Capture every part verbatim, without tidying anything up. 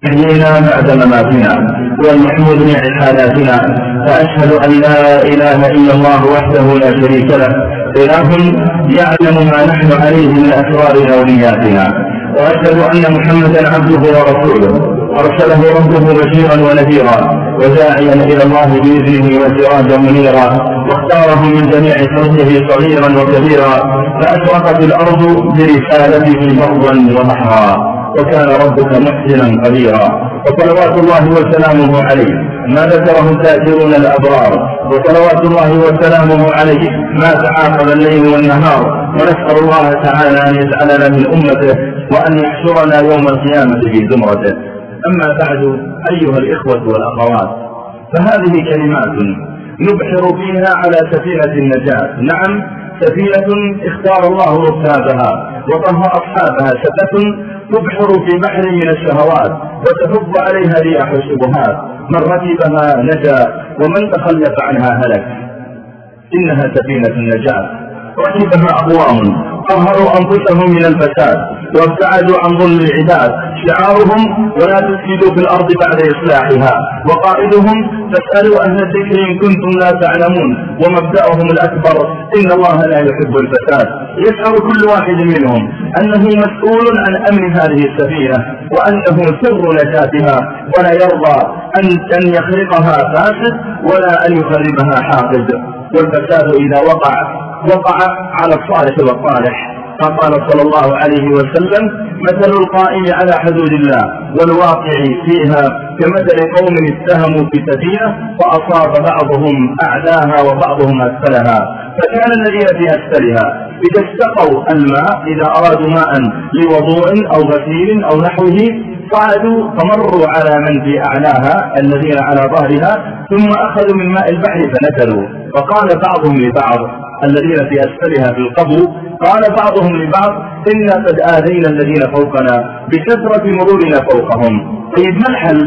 حيينا بعد مماتنا والمحمود من حالاتنا، فأشهد أن لا إله إلا الله وحده لا شريك له، إله يعلم ما نحن عليه من أسرارنا ونياتنا، وأشهد أن محمدا عبده ورسوله أرسله ربه بشيرا ونذيرا وداعيا إلى الله بإذنه وسراجا منيرا، واختاره من جميع خلقه صغيرا وكبيرا، فأشرقت الأرض برسالته فرضا وبحرا، وكان ربك محسنا قديرا. وصلوات الله وسلامه عليه ما ذكره الذاكرون الأبرار، وصلوات الله وسلامه عليه ما تعاقب الليل والنهار، ونسأل الله تعالى أن يجعلنا من أمته وأن يحشرنا يوم القيامة في زمرته. أما بعد أيها الإخوة والأخوات، فهذه كلمات نبحر فيها على سفينة النجاة. نعم، سفينة اختار الله ركابها وطهى أصحابها، سفينة تبحر في بحر من الشهوات وتهب عليها رياح الشبهات، من ركبها نجا ومن تخلف عنها هلك. إنها سفينة النجاة ركبها أقوام طهروا أنفسهم من الفساد وابتعدوا عن ظلم العباد، شعارهم ولا تفسدوا في الأرض بعد إصلاحها، وقائدهم فاسألوا أهل الذكر إن كنتم لا تعلمون، ومبدأهم الأكبر إن الله لا يحب الفساد. يشعر كل واحد منهم أنه مسؤول عن أمن هذه السفينة وأنه سر نجاتها، ولا يرضى أن أن يخرقها فاسد ولا أن يخربها حاقد. والفساد إذا وقع وقع على الصالح والطالح. فقال صلى الله عليه وسلم: مثل القائم على حدود الله والواقع فيها كمثل قوم اتهموا في سفينة فأصاب بعضهم أعلاها وبعضهم أسفلها، فكان الذين في أسفلها إذا استقوا الماء، إذا أرادوا ماء لوضوء أو غسيل أو نحوه، صعدوا فمروا على من في أعلاها الذين على ظهرها، ثم أخذوا من ماء البحر فنزلوا. فقال بعضهم لبعض الذين في أسفلها في القبو، قال بعضهم لبعض: إنا قد آذينا الذين فوقنا بكثرة مرورنا فوقهم. طيب ما الحل؟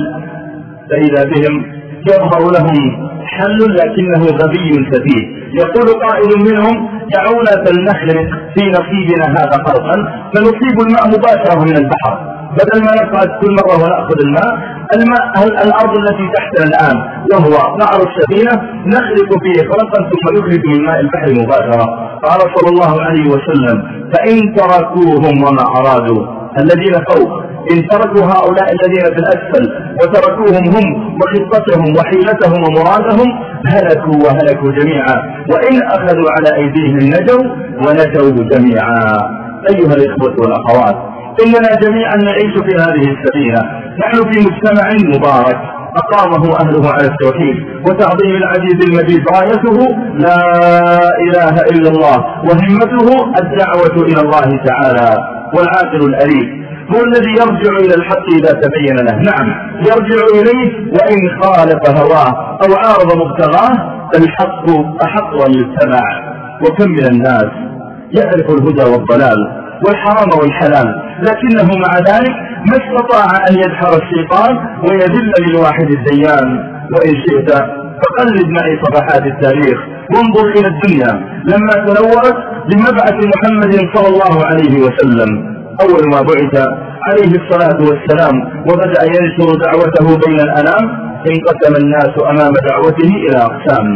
فإذا بهم يظهر لهم حل لكنه غبي سفيه. يقول قائل منهم: دعونا فلنخرق في نصيبنا هذا خرقا فنصيب الماء مباشرة من البحر، بدل ما نقعد كل مرة ونأخذ الماء. الماء الأرض التي تحتنا الآن وهو نعر السفينة نخرق فيه خرقا ثم يخرج من ماء البحر مباشرة. قال صلى الله عليه وسلم: فإن تركوهم وما أرادوا، الذين فوق إن تركوا هؤلاء الذين في الأسفل وتركوهم هم وخطتهم وحيلتهم ومرادهم هلكوا وهلكوا جميعا، وإن أخذوا على أيديهم نجوا ونجوا جميعا. أيها الإخوة والأخوات، إننا جميعا نعيش في هذه السفينة. نحن في مجتمع مبارك أقامه أهله على التوحيد وتعظيم العزيز المجيد، رايته لا إله إلا الله وهمته الدعوة إلى الله تعالى. والعاقل الأليف هو الذي يرجع إلى الحق إذا تبين له. نعم، يرجع إليه وإن خالف هواه أو عارض مبتغاه، فالحق أحق أن يتبع. وكم من الناس يعرف الهدى والضلال والحرام والحلال، لكنه مع ذلك ما استطاع أن يدحر الشيطان ويذل للواحد الديان. وإن شئت فقلد معي صفحات التاريخ وانظر إلى الدنيا لما تنورت بمبعث محمد صلى الله عليه وسلم. أول ما بعث عليه الصلاة والسلام وبدأ ينشر دعوته بين الأنام، انقسم الناس أمام دعوته إلى أقسام.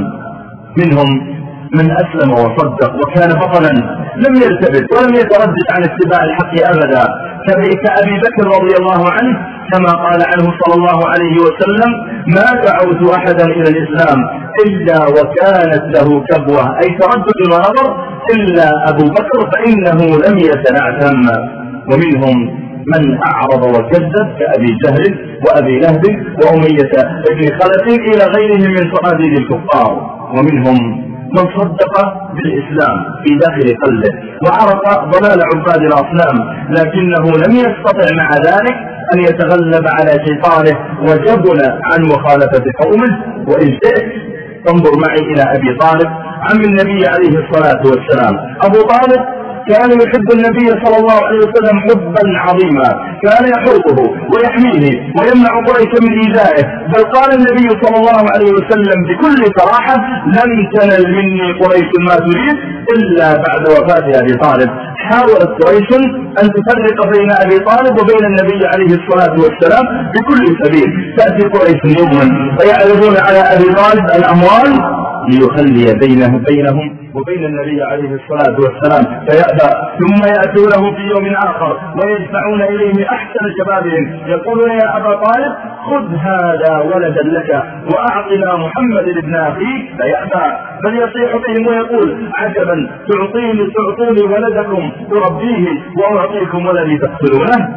منهم من أسلم وصدق وكان بطلا لم يرتبط ولم يتردد عن اتباع الحق أبدا، كأبي بكر رضي الله عنه، كما قال عنه صلى الله عليه وسلم: ما دعوت أحدا إلى الإسلام إلا وكانت له كبوة، أي تردد ونظر، إلا أبو بكر فإنه لم يتنعتم. ومنهم من أعرض وكذب كأبي جهل وأبي لهب وأمية بن خلف إلى غيرهم من صناديد الكفار. ومنهم من صدق بالإسلام في داخل قلبه وعرف ضلال عباد الأصنام، لكنه لم يستطع مع ذلك أن يتغلب على شيطانه وجبن عن مخالفة قومه. وإن شئت فانظر معي إلى أبي طالب عم النبي عليه الصلاة والسلام. أبو طالب كان يحب النبي صلى الله عليه وسلم حبا عظيما، كان يحبه ويحميه ويمنع قريش من إيذائه، بل قال النبي صلى الله عليه وسلم بكل صراحة: لن تنل مني قريش ما تريد إلا بعد وفاة أبي طالب. حاولت قريش أن تفرق بين أبي طالب وبين النبي عليه الصلاة والسلام بكل سبيل. تأتي قريش يوما فيعرضون على أبي طالب الأموال ليخلي بينه بينهم وبين النبي عليه الصلاة والسلام فيأبى، ثم يأتونه في يوم آخر ويدفعون إليه أحسن شبابهم يقولون يا أبا طالب خذ هذا ولدا لك وأعطنا محمد ابن أخيك، فيأبى بل يصيح بهم ويقول عجبا تعطيني تعطوني ولدكم أربيه وأعطيكم ولدي تقتلونه،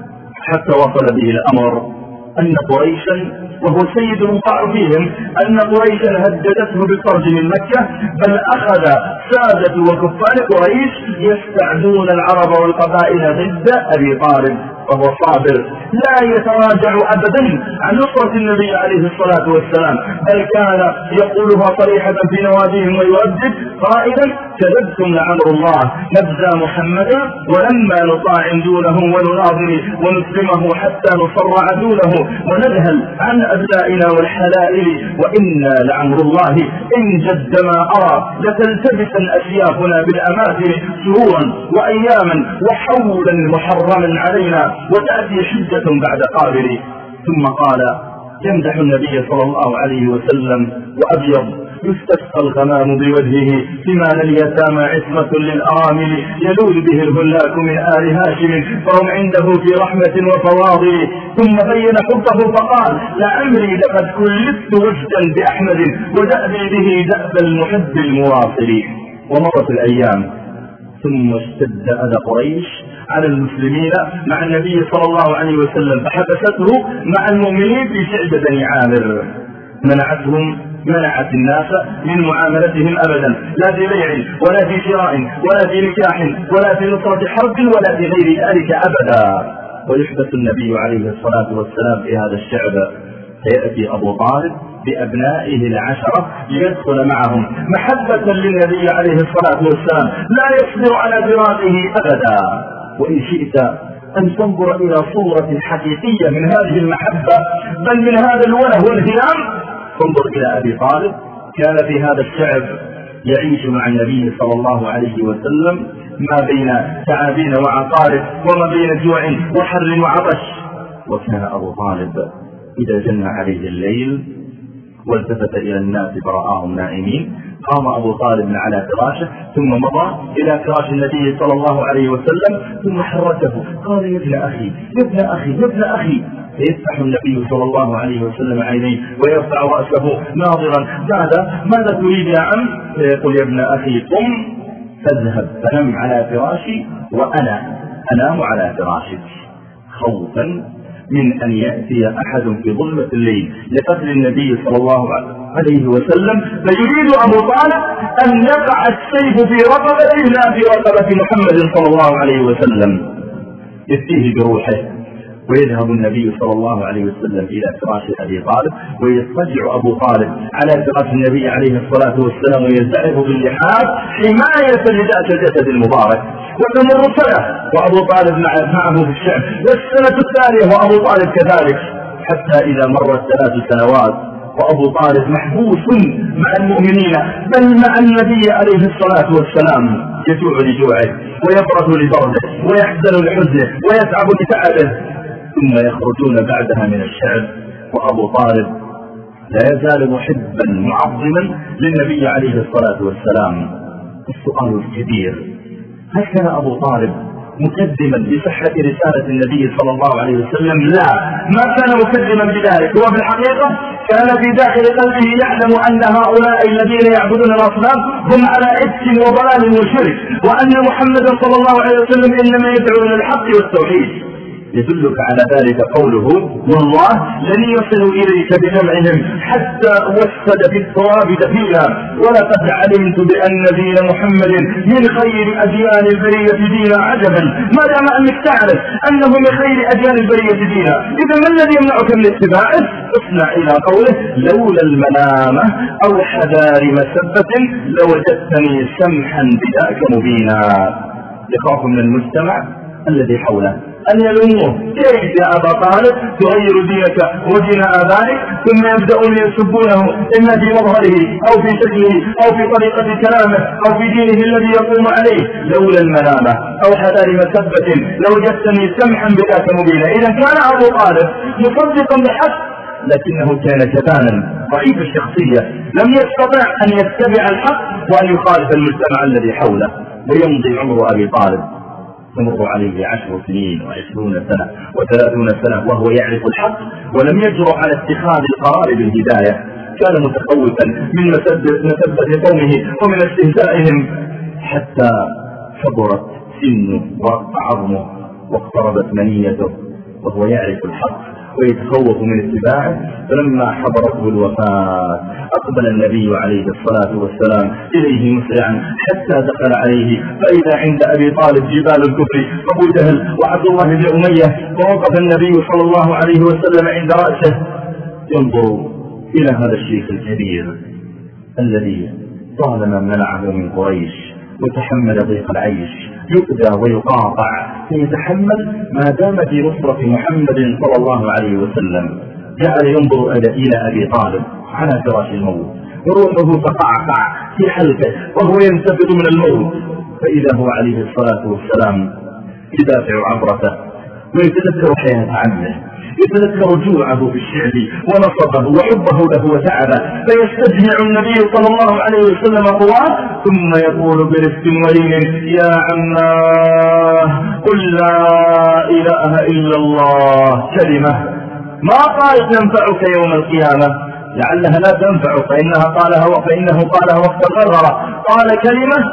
حتى وصل به الأمر أن قريشا وهو سيد الوقاع فيهم أن قريشا هددته بالخرج من مكة، بل أخذ سادة وكفار قريش يستعدون العرب والقبائل ضد أبي طالب، وهو صابر لا يتراجع أبدا عن نصرة النبي عليه الصلاة والسلام، بل كان يقولها صريحة في نواديهم ويؤدب قائلا كذبتم لعمر الله نبذى محمدا ولما نطاعن دونه ونناظر ونسلمه حتى نصر عدوله ونذهل عن أبنائنا والحلائل وإنا لعمر الله إن جد ما أرى لتلتبسن أسيافنا بالأماثل شهورا وأياما وحولا محرما علينا وتأتي حجة بعد قابل. ثم قال يمدح النبي صلى الله عليه وسلم وأبيض يستسقى الغمام بوجهه ثمان اليتامى عصمة للأرامل يلول به الهلاك من آل هاشم فهم عنده في رحمة وفواضل. ثم بين حبه فقال لعمري لقد كلفت وجدا بأحمد ودأبي به دأب المحب المواصل. ومرت الأيام ثم اشتد أذى قريش على المسلمين مع النبي صلى الله عليه وسلم فحبسته مع المؤمنين في شعب بني عامر، منعتهم منعت الناس من معاملتهم أبدا، لا في بيع ولا في شراء ولا في نكاح ولا في نصرة حرب ولا في غير ذلك أبدا. ويحبس النبي عليه الصلاة والسلام في هذا الشعب، فيأتي أبو طالب بأبنائه العشرة ليدخل معهم محبة للنبي عليه الصلاة والسلام، لا يصبر على فراقه أبدا. وإن شئت أن تنظر إلى صورة حقيقية من هذه المحبة بل من هذا الوله والهيام، تنظر إلى أبي طالب كان في هذا الشعب يعيش مع النبي صلى الله عليه وسلم ما بين تعابين وعقارب وما بين جوع وحر وعطش. وكان أبو طالب إذا جن عليه الليل والتفت إلى الناس فرآهم نائمين قام أبو طالب على فراشه ثم مضى إلى فراش النبي صلى الله عليه وسلم ثم حركه قال يا ابن أخي يا ابن أخي يا ابن أخي، فيفتح النبي صلى الله عليه وسلم عينيه ويرفع رأسه ناظرا ماذا ماذا تريد يا عم؟ فيقول يا ابن أخي قم فاذهب فنم على فراشي وأنا أنام على فراشك، خوفا من أن يأتي أحد في ظلمة الليل لقتل النبي صلى الله عليه وسلم فيريد أبو طالب أن يقع السيف في رقبته لا في رقبة محمد صلى الله عليه وسلم، يفتيه بروحه. ويذهب النبي صلى الله عليه وسلم إلى فراش أبي طالب ويضطجع أبو طالب على فراش النبي عليه الصلاة والسلام ويزدعه باللحاف حماية لذات الجسد المبارك. وتمر سنة وأبو طالب معه في الشعب، والسنة الثانية وأبو طالب كذلك، حتى إذا مرت ثلاث سنوات وأبو طالب محبوس مع المؤمنين بل مع النبي عليه الصلاة والسلام، يجوع لجوعه ويبرد لبرده ويحزن لحزنه ويتعب لتعبه، ثم يخرجون بعدها من الشعب وأبو طالب لا يزال محبا معظما للنبي عليه الصلاة والسلام. السؤال الكبير هل كان أبو طالب مكذبا بصحة رسالة النبي صلى الله عليه وسلم؟ لا، ما كان مكذبا بذلك، هو في الحقيقة كان في داخل قلبه يعلم أن هؤلاء الذين يعبدون الأصنام هم على إفك وضلال وشرك، وأن محمد صلى الله عليه وسلم إنما يدعو إلى الحق والتوحيد. يدلك على ذلك قوله والله لن يصلوا إليك بجمعهم حتى وسد في التراب دفينا ولقد علمت بأن دين محمد من خير أديان البرية دينا. عجبا ما دام أنك تعرف أنه من خير أديان البرية دينا، إذا ما الذي يمنعك من اتباعه؟ اصنع إلى قوله لولا الملامة أو حذار مسبة لوجدتني سمحا بذاك مبينا. يخاف من المجتمع الذي حوله أن يلوموه: كيف يا أبا طالب تغير دينك ودين آبائك؟ ثم يبدأون يسبونه إما في مظهره أو في شكله أو في طريقة كلامه أو في دينه الذي يقوم عليه. لولا الملامة أو حذار مسبة لوجدتني سمحا بذاك مبينا. إذا كان أبو طالب مصدقا بحق، لكنه كان جبانا ضعيف الشخصية، لم يستطع أن يتبع الحق وأن يخالف المجتمع الذي حوله. ويمضي عمر أبي طالب، تمر عليه عشر سنين وعشرون سنة وثلاثون سنة وهو يعرف الحق ولم يجرؤ على اتخاذ القرار بالهداية. كان متخوفا من مسبة قومه ومن استهزائهم، حتى كبرت سنه ورق عظمه واقتربت منيته وهو يعرف الحق ويتخوف من اتباعه. فلما حضرته الوفاة أقبل النبي عليه الصلاة والسلام إليه مسرعا حتى دخل عليه، فإذا عند أبي طالب جبال الكفر أبو جهل وعبد الله بن أمية، ووقف النبي صلى الله عليه وسلم عند رأسه ينظر إلى هذا الشيخ الكبير الذي طالما منعه من قريش وتحمل ضيق العيش، يؤذى ويقاطع فيتحمل ما دام في نصرة محمد صلى الله عليه وسلم. جعل ينظر إلى أبي طالب على فراش الموت وروحه تقعقع في حلقه وهو ينتفض من الموت، فإذا هو عليه الصلاة والسلام يدافع عبرته ويتذكر حياة عمه، يتذكر جوعه في الشعب ونصبه وحبه له وتعبه، فيستجمع النبي صلى الله عليه وسلم قواه ثم يقول برفق ولين: يا عماه قل لا إله إلا الله، كلمة ما قالت تنفعك يوم القيامة، لعلها لا تنفع فإنها قالها فإنه قالها وقت الغرغرة، قال: كلمة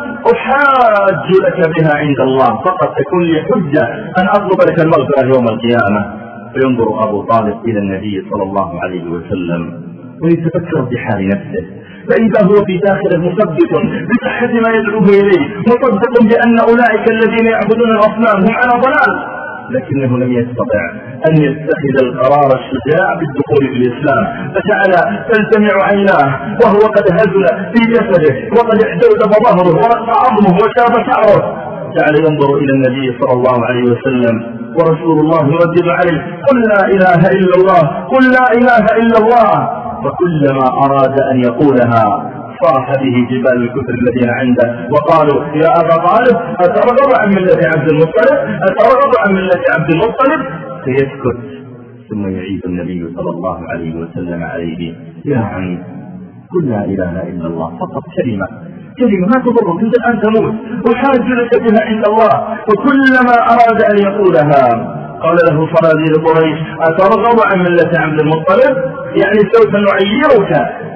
أحاج لك بها عند الله، فقط تكون لي حجة أن أطلب لك المغفرة يوم القيامة. فينظر أبو طالب إلى النبي صلى الله عليه وسلم ويتفكر بحال نفسه، فإذا هو في داخله مصدق بصحة ما يدعوه إليه، مصدق بأن أولئك الذين يعبدون الأصنام هم على ضلال، لكنه لم يستطع أن يتخذ القرار الشجاع بالدخول في الإسلام، فجعل تلتمع عيناه وهو قد هزل في جسده وقد احتوذب ظهره ورق عظمه وشاب شعره. جعل ينظر إلى النبي صلى الله عليه وسلم ورسول الله يردد عليه: قل لا إله إلا الله، قل لا إله إلا الله. فكلما أراد أن يقولها صاح به جبال الكفر الذين عنده وقالوا: يا أبا طالب أترغب عن ملة عبد المطلب، أترغب عن ملة عبد المطلب؟ فيسكت، ثم يعيد النبي صلى الله عليه وسلم عليه: يا عم قل لا إله إلا الله، فقط كلمة كلمة ما تضرك، أنت الآن تموت وحاج لك بها عند الله. وكلما أراد أن يقولها قال له صناديد قريش: أترغب عن ملة عبد المطلب؟ يعني سوف نعيرك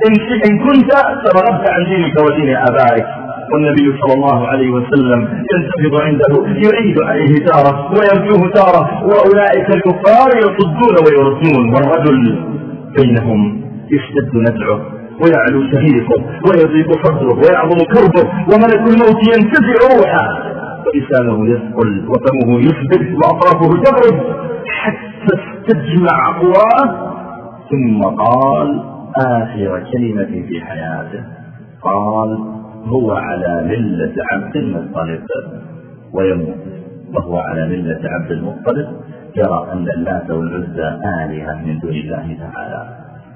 إن كنت ترغبت عن دينك ودين آبائك. والنبي صلى الله عليه وسلم ينتفض عنده، يعيد عليه تارة ويرجوه تارة، وأولئك الكفار يصدون ويردون، والرجل بينهم يشتد نزعه ويعلو شهيقه ويضيق صدره ويعظم كربه، وملك الموت ينتزع روحه، ولسانه يثقل وفمه يثبت وأطرافه تبرد حتى استجمع قواه، ثم قال آخر كلمة في حياته، قال: هو على ملة عبد المطلب. ويموت وهو على ملة عبد المطلب، يرى أن اللات والعزى آلهة من دون الله تعالى،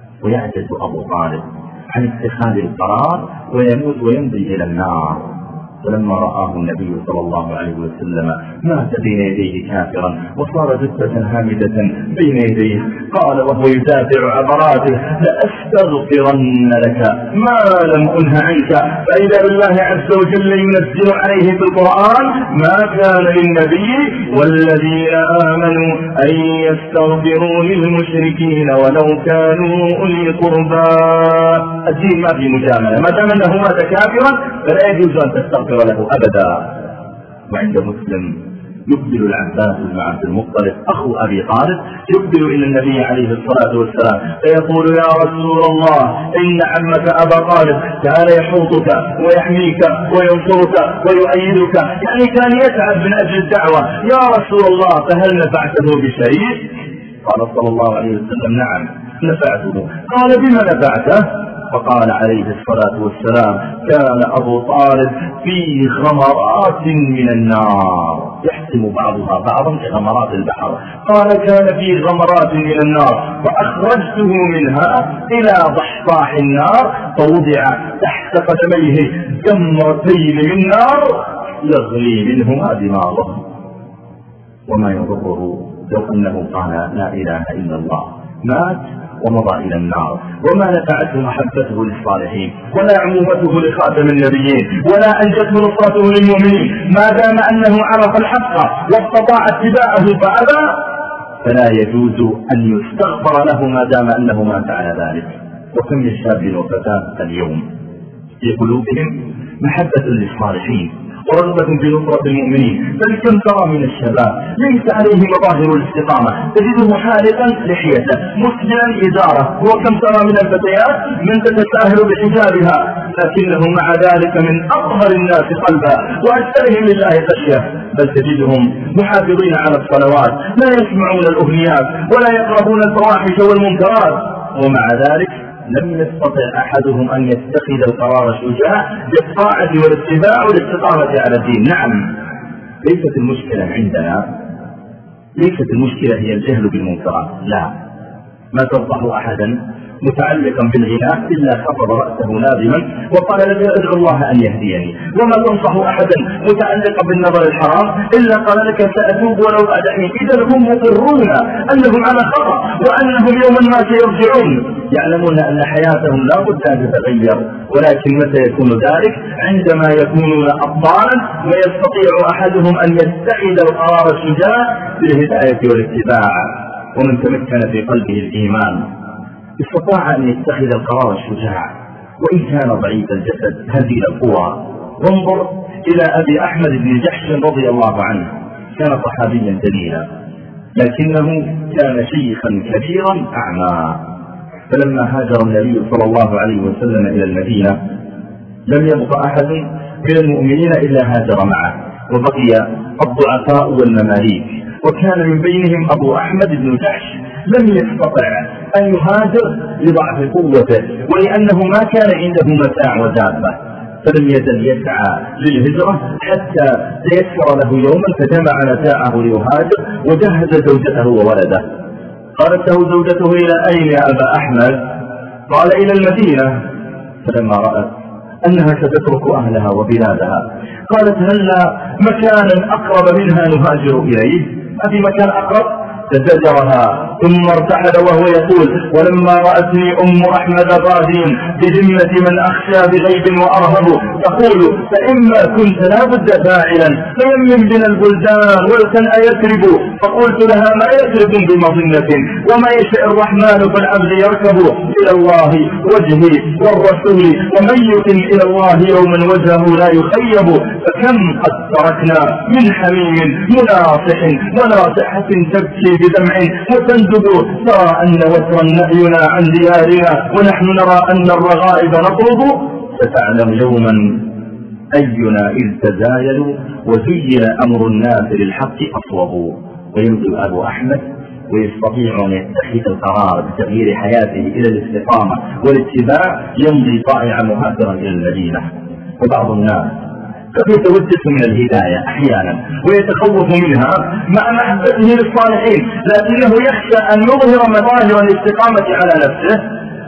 ويعجز أبو طالب عن اتخاذ القرار ويموت ويمضي إلى النار. فلما رآه النبي صلى الله عليه وسلم مات بين يديه كافرا وصار جثة هامدة بين يديه، قال وهو يدافع عبراته: لأستغفرن لك ما لم أنه عنك. فإذا بالله عز وجل ينزل عليه في القرآن: ما كان للنبي والذين آمنوا أن يستغفروا للمشركين ولو كانوا أولي قربى. الدين ما في مجاملة، ما دام أنه مات كافرا فلا يجوز أن تستغفر له أبدا. وعند مسلم يقبل العباس بن عبد المطلب أخو أبي طالب يقبل إلى النبي عليه الصلاة والسلام فيقول: يا رسول الله، إن عمك أبا طالب كان يحوطك ويحميك وينصرك ويؤيدك، يعني كان يتعب من أجل الدعوة، يا رسول الله فهل نفعته بشيء؟ قال صلى الله عليه وسلم: نعم نفعته. قال: بما نفعته؟ فقال عليه الصلاة والسلام: كان أبو طالب في غمرات من النار، يحسم بعضها بعضا كغمرات البحر. قال كان في غمرات من النار فأخرجته منها إلى ضحضاح النار فوضع تحت قدميه جمرتين من نار يغلي منهما دماغه، وما يضره لو أنه قال لا إله إلا الله، مات ومضى إلى النار، وما نفعته محبته للصالحين ولا عمومته لخاتم النبيين ولا أنجته نصرته للمؤمنين، ما دام أنه عرف الحق واستطاع اتباعه فأبى، فلا يجوز أن يستغفر له ما دام أنه مات على ذلك. وكم من شاب وفتاة اليوم في قلوبهم محبة للصالحين ورغبة بنصرة المؤمنين، بل كم ترى من الشباب ليس عليه مظاهر الاستقامة، تجده حالقا لحيته مسجلا إزاره، وكم ترى من الفتيات من تتساهل بحجابها لكنه مع ذلك من أطهر الناس قلبا وأكثرهم لله خشية، بل تجدهم محافظين على الصلوات، لا يسمعون الأغنيات ولا يقربون الفواحش والمنكرات، ومع ذلك لم يستطع أحدهم أن يتخذ القرار الشجاع بالطاعة والاتباع والاستقامة على الدين. نعم، ليست المشكلة عندنا، ليست المشكلة هي الجهل بالمنكرات، لا، ما تنصح أحدا متعلقا بالغناء إلا خفض رأسه نادما وقال لك ادعو الله أن يهديني، وما تنصح أحدا متعلقا بالنظر الحرام إلا قال لك سأتوب ولو بعد حين. إذا هم مقرون أنهم على خطأ وأنهم يوما ما سيرجعون، يعلمون أن حياتهم لا بد أن تتغير، ولكن متى يكون ذلك؟ عندما يكونون أبطالا ويستطيع أحدهم أن يتخذ القرار الشجاع بالهداية والاتباع. ومن تمكن في قلبه الإيمان استطاع أن يتخذ القرار الشجاع وإن كان ضعيف الجسد هذه القوى. وانظر إلى أبي أحمد بن جحش رضي الله عنه، كان صحابيا جليلا لكنه كان شيخا كبيرا أعمى، فلما هاجر النبي صلى الله عليه وسلم إلى المدينة لم يبق أحد من المؤمنين إلا هاجر معه، وبقي الضعفاء والمماليك، وكان من بينهم أبو أحمد بن جحش لم يستطع أن يهاجر لضعف قوته ولأنه ما كان عنده متاع ودابة، فلم يزل يسعى للهجرة حتى تيسر له يوما فجمع متاعه ليهاجر وجهز زوجته وولده. قالت له زوجته إلى أين يا أبا أحمد؟ قال إلى المدينة. فلما رأت أنها ستترك أهلها وبلادها قالت هل مكانا أقرب منها نهاجر إليه؟ أفي مكان أقرب؟ تزجرها ثم ارتحل وهو يقول ولما رأتني أم أحمد غادين بذمة من أخشى بغيب وأرهب تقول فإما كنت لا بد فاعلا فيمن بنا البلدان ولكن أيترب، فقلت لها ما يترب بمظنة وما يشاء الرحمن فالعبد يركب إلى الله وجهي والرسول ومن يقم إلى الله يوما وجهه لا يخيب، فكم قد تركنا من حميم مناصح وناصحة تبكي بدمع وتندب، ترى أن وترا نهينا عن ديارنا ونحن نرى أن الرغائب نطلب، ستعلم يوما أينا إذ تزايلوا وزين أمر الناس للحق أصوبوا. ويمضي أبو أحمد ويستطيع أن يتخذ القرار بتغيير حياته إلى الاستقامة والاتباع، يمضي طائعا مهاجرا إلى المدينة. وبعض الناس قد يتوجس من الهداية أحيانا ويتخوف منها مع محبته للصالحين، لكنه يخشى أن يظهر مظاهر الاستقامة على نفسه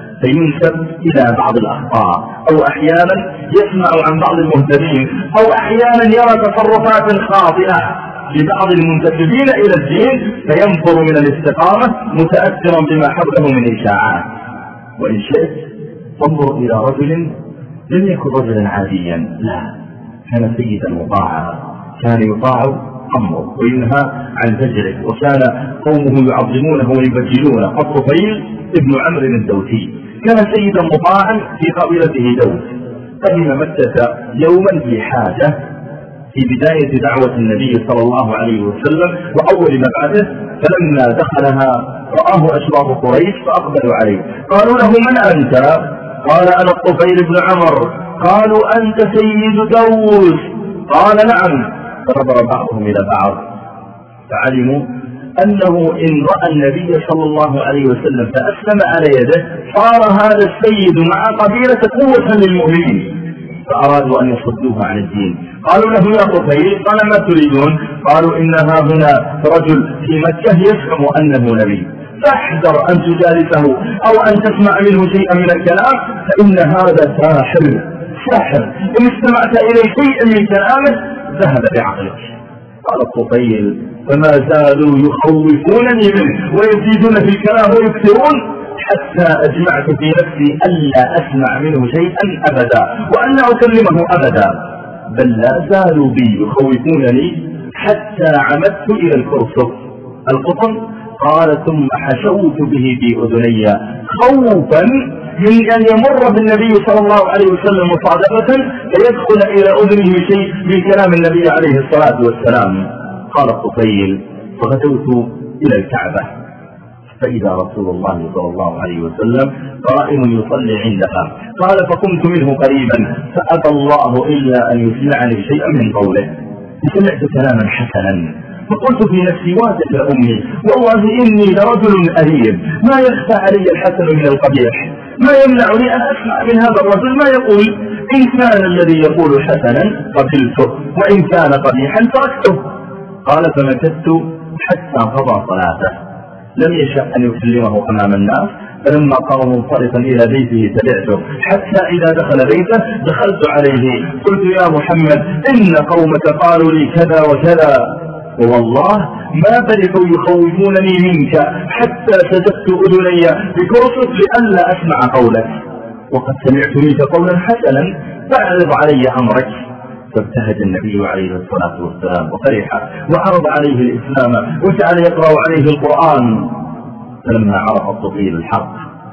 فينسب إلى بعض الأخطاء، أو أحيانا يسمع عن بعض المهتدين، أو أحيانا يرى تصرفات خاطئة لبعض المنتسبين إلى الدين فينفر من الاستقامة متأثرا بما حوله من إشاعات. وإن شئت تنظر إلى رجل لم يكن رجلا عاديا، لا، كان سيدا مطاعا، كان يطاع أمره وينهى عن زجره، وكان قومه يعظمونه ويبجلونه. الطفيل ابن عمرو الدوسي كان سيدا مطاعا في قبيلته دوس، قدم مكة يوما في حاجة في بداية دعوة النبي صلى الله عليه وسلم وأول مبعثه، فلما دخلها رآه أشراف قريش فأقبلوا عليه، قالوا له من أنت؟ قال أنا الطفيل بن عمرو. قالوا أنت سيد دوس؟ قال نعم. فنظر بعضهم إلى بعض فعلموا أنه إن رأى النبي صلى الله عليه وسلم فأسلم على يده صار هذا السيد مع قبيلة قوة للمؤمنين، فأرادوا أن يصدوه عن الدين. قالوا له يا طفيل، قال ما تريدون؟ قالوا إنها هنا رجل في مكة يزعم أنه نبي، فاحذر أن تجالسه أو أن تسمع منه شيئا من الكلام، فإن هذا ساحر ساحر، إن استمعت إليه شيئا من كلامه ذهب بعقلك. قال الطفيل فما زالوا يخوفونني منه ويزيدون في الكلام ويكثرون حتى أجمعت في نفسي ألا أسمع منه شيئا أبدا وألا أكلمه أبدا، بل لا زالوا بي يخوفونني حتى عمدت إلى الكرسف القطن. قال ثم حشوت به في أذني خوفا من أن يمر بالنبي صلى الله عليه وسلم مصادفة فيدخل إلى أذنه شيء من كلام النبي عليه الصلاة والسلام. قال الطفيل فغدوت إلى الكعبة فإذا رسول الله صلى الله عليه وسلم قائم يصلي عندها. قال فقمت منه قريبا فأبى الله إلا أن يسمعني شيئا من قوله، فسمعت كلاما حسنا فقلت في نفسي واتت أمي والله إني لرجل أريب ما يخفى علي الحسن من القبيح، ما يمنعني أن أسمع من هذا الرجل ما يقول، إن كان الذي يقول حسنا قبلته وإن كان قبيحا تركته. قال فمكثت حتى قضى صلاته، لم يشأ أن يكلمه أمام الناس، فلما قام منصرفا إلى بيته تبعته حتى إذا دخل بيته دخلت عليه قلت يا محمد إن قومك قالوا لي كذا وكذا، والله ما فرحوا يخوفونني منك حتى سددت أذني بكرسف لئلا أسمع قولك، وقد سمعت منك قولا حسنا فاعرض علي أمرك. فابتهج النبي عليه الصلاة والسلام وفرح وعرض عليه الإسلام وجعل يقرأ عليه القرآن. فلما عرف الطفيل الحق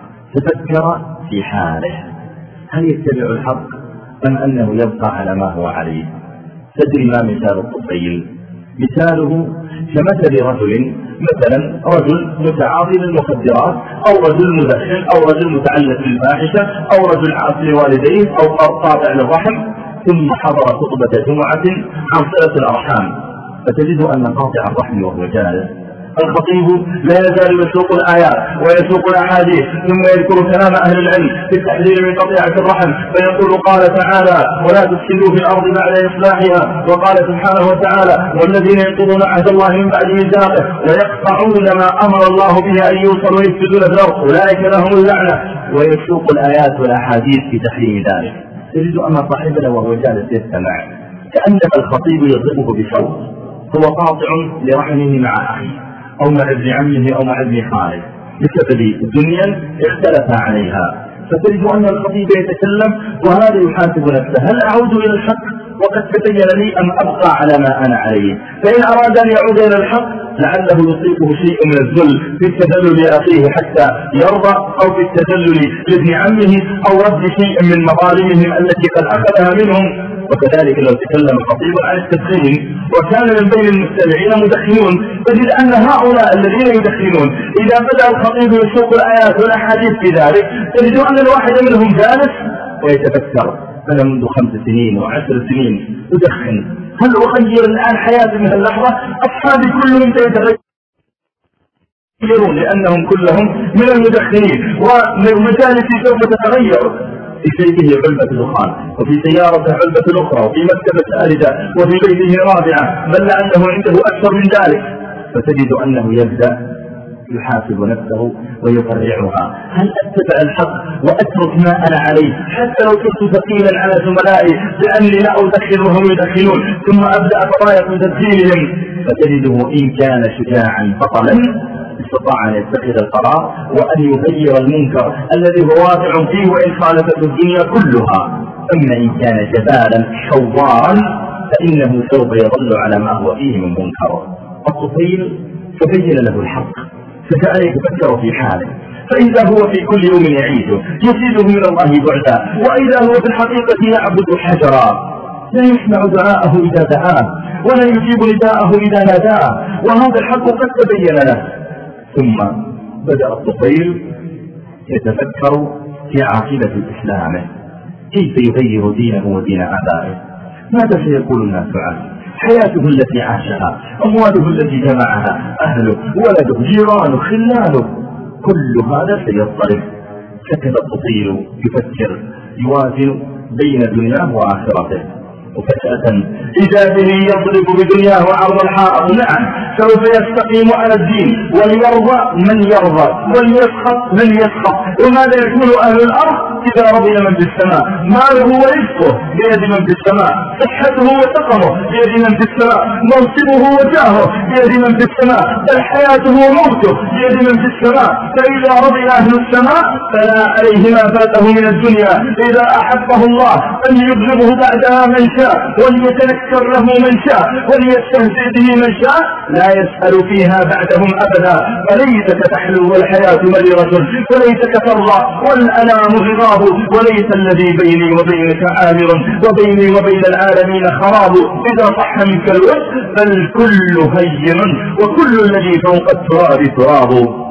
تفكر في حاله، هل يتبع الحق أم أنه يبقى على ما هو عليه؟ تدري ما مثال الطفيل؟ مثاله كمثل رجل، مثلا رجل متعاطي للمخدرات أو رجل مدخن أو رجل متعلق بالفاحشة أو رجل عاصي لوالديه أو قاطع للرحم، ثم حضر خطبة جمعة عن صلة الأرحام فتجد أن قاطع الرحم وهو جالس الخطيب لا يزال يسوق الآيات ويسوق الأحاديث ثم يذكر كلام أهل العلم في التحذير من قطيعة الرحم، فيقول قال تعالى ولا تفسدوا في الأرض بعد إصلاحها، وقال سبحانه وتعالى والذين ينقضون عهد الله من بعد ميثاقه ويقطعون ما أمر الله به أن يوصل ويفسدون في الأرض أولئك لهم اللعنة، ويسوق الآيات والأحاديث في تحريم ذلك. تجد أن صاحبنا وهو جالس يستمع كأنما الخطيب يضربه بصوت، هو قاطع لرحمه مع أخيه أو مع ابن عمه أو مع ابن خاله بسبب الدنيا اختلف عليها، فتجد أن الخطيب يتكلم وهذا يحاسب نفسه هل أعود إلى الحق وقد تبين لي أم أبقى على ما أنا عليه؟ فإن أراد أن يعود إلى الحق لعله يصيبه شيء من الذل في التذلل لأخيه حتى يرضى، أو في التذلل لابن عمه أو رد شيء من مظالمهم التي قد أخذها منهم. وكذلك لو تكلم خطيب عن التدخين وكان من بين المستمعين مدخنون تجد أن هؤلاء الذين يدخنون إذا بدأ الخطيب يسوق الآيات والأحاديث في ذلك تجد أن الواحد منهم جالس ويتفكر أنا منذ خمس سنين وعشر سنين أدخن، هل أغير الآن حياتي من اللحظة؟ أصحابي كلهم سيتغيرون لأنهم كلهم من المدخنين ومجالسي سوف تتغير. في بيته علبة دخان وفي سيارته علبة أخرى وفي مكتبة آلدة وفي بيته رابعة، بل لأنه عنده أكثر من ذلك. فتجد أنه يبدأ يحاسب نفسه ويقرعها، هل أتبع الحق وأترك ما أنا عليه حتى لو كنت ثقيلا على زملائي لأني لا أدخن وهم يدخنون ثم أبدأ أتضايق من تدخينهم؟ فتجده إن كان شجاعا بطلا استطاع أن يتخذ القرار وأن يغير المنكر الذي هو واقع فيه وإن خالفته الدنيا كلها. أما إن كان جبالا شوارا فإنه سوف يظل على ما هو فيه من منكر. الطفيل تبين له الحق فجعل يتفكر في حاله، فإذا هو في كل يوم يعيشه يزيده من الله بعدا، وإذا هو في الحقيقة يعبد حجرا لا يسمع دعاءه إذا دعاه ولا يجيب نداءه إذا ناداه، وهذا الحق قد تبين له. ثم بدأ الطفيل يتفكر في عاقبة الإسلام، كيف يغير دينه ودين آبائه، ماذا سيقول الناس عنه، حياته التي عاشها، أمواله التي جمعها، أهله، ولده، جيرانه، خلاله، كل هذا سيضطرب. سكت الطفيل يفكر يوازن بين دنياه وآخرته. وفجأة إذا به يضرب بدنياه عرض الحائط. نعم سوف يستقيم على الدين وليرضى من يرضى وليسخط من يسخط. وماذا يكون أهل الأرض إذا رضي من في السماء؟ ماله ورزقه بيد من في السماء، صحته وسقمه بيد من في السماء، منصبه وجاهه بيد من في السماء، بل حياته وموته بيد من في السماء. فإذا رضي أهل السماء فلا عليه ما فاته من الدنيا. إذا أحبه الله فليبلغه بعدها من شاء وليتنكر له من شاء وليستهزئ به من شاء، لا يسأل فيها بعدهم أبدا. فليتك تحلو والحياة مريرة، وليتك ترضى والأنام غضاب، وليس الذي بيني وبينك عامر وبيني وبين العالمين خراب. إذا صح منك الود فالكل هين وكل الذي فوق التراب تراب.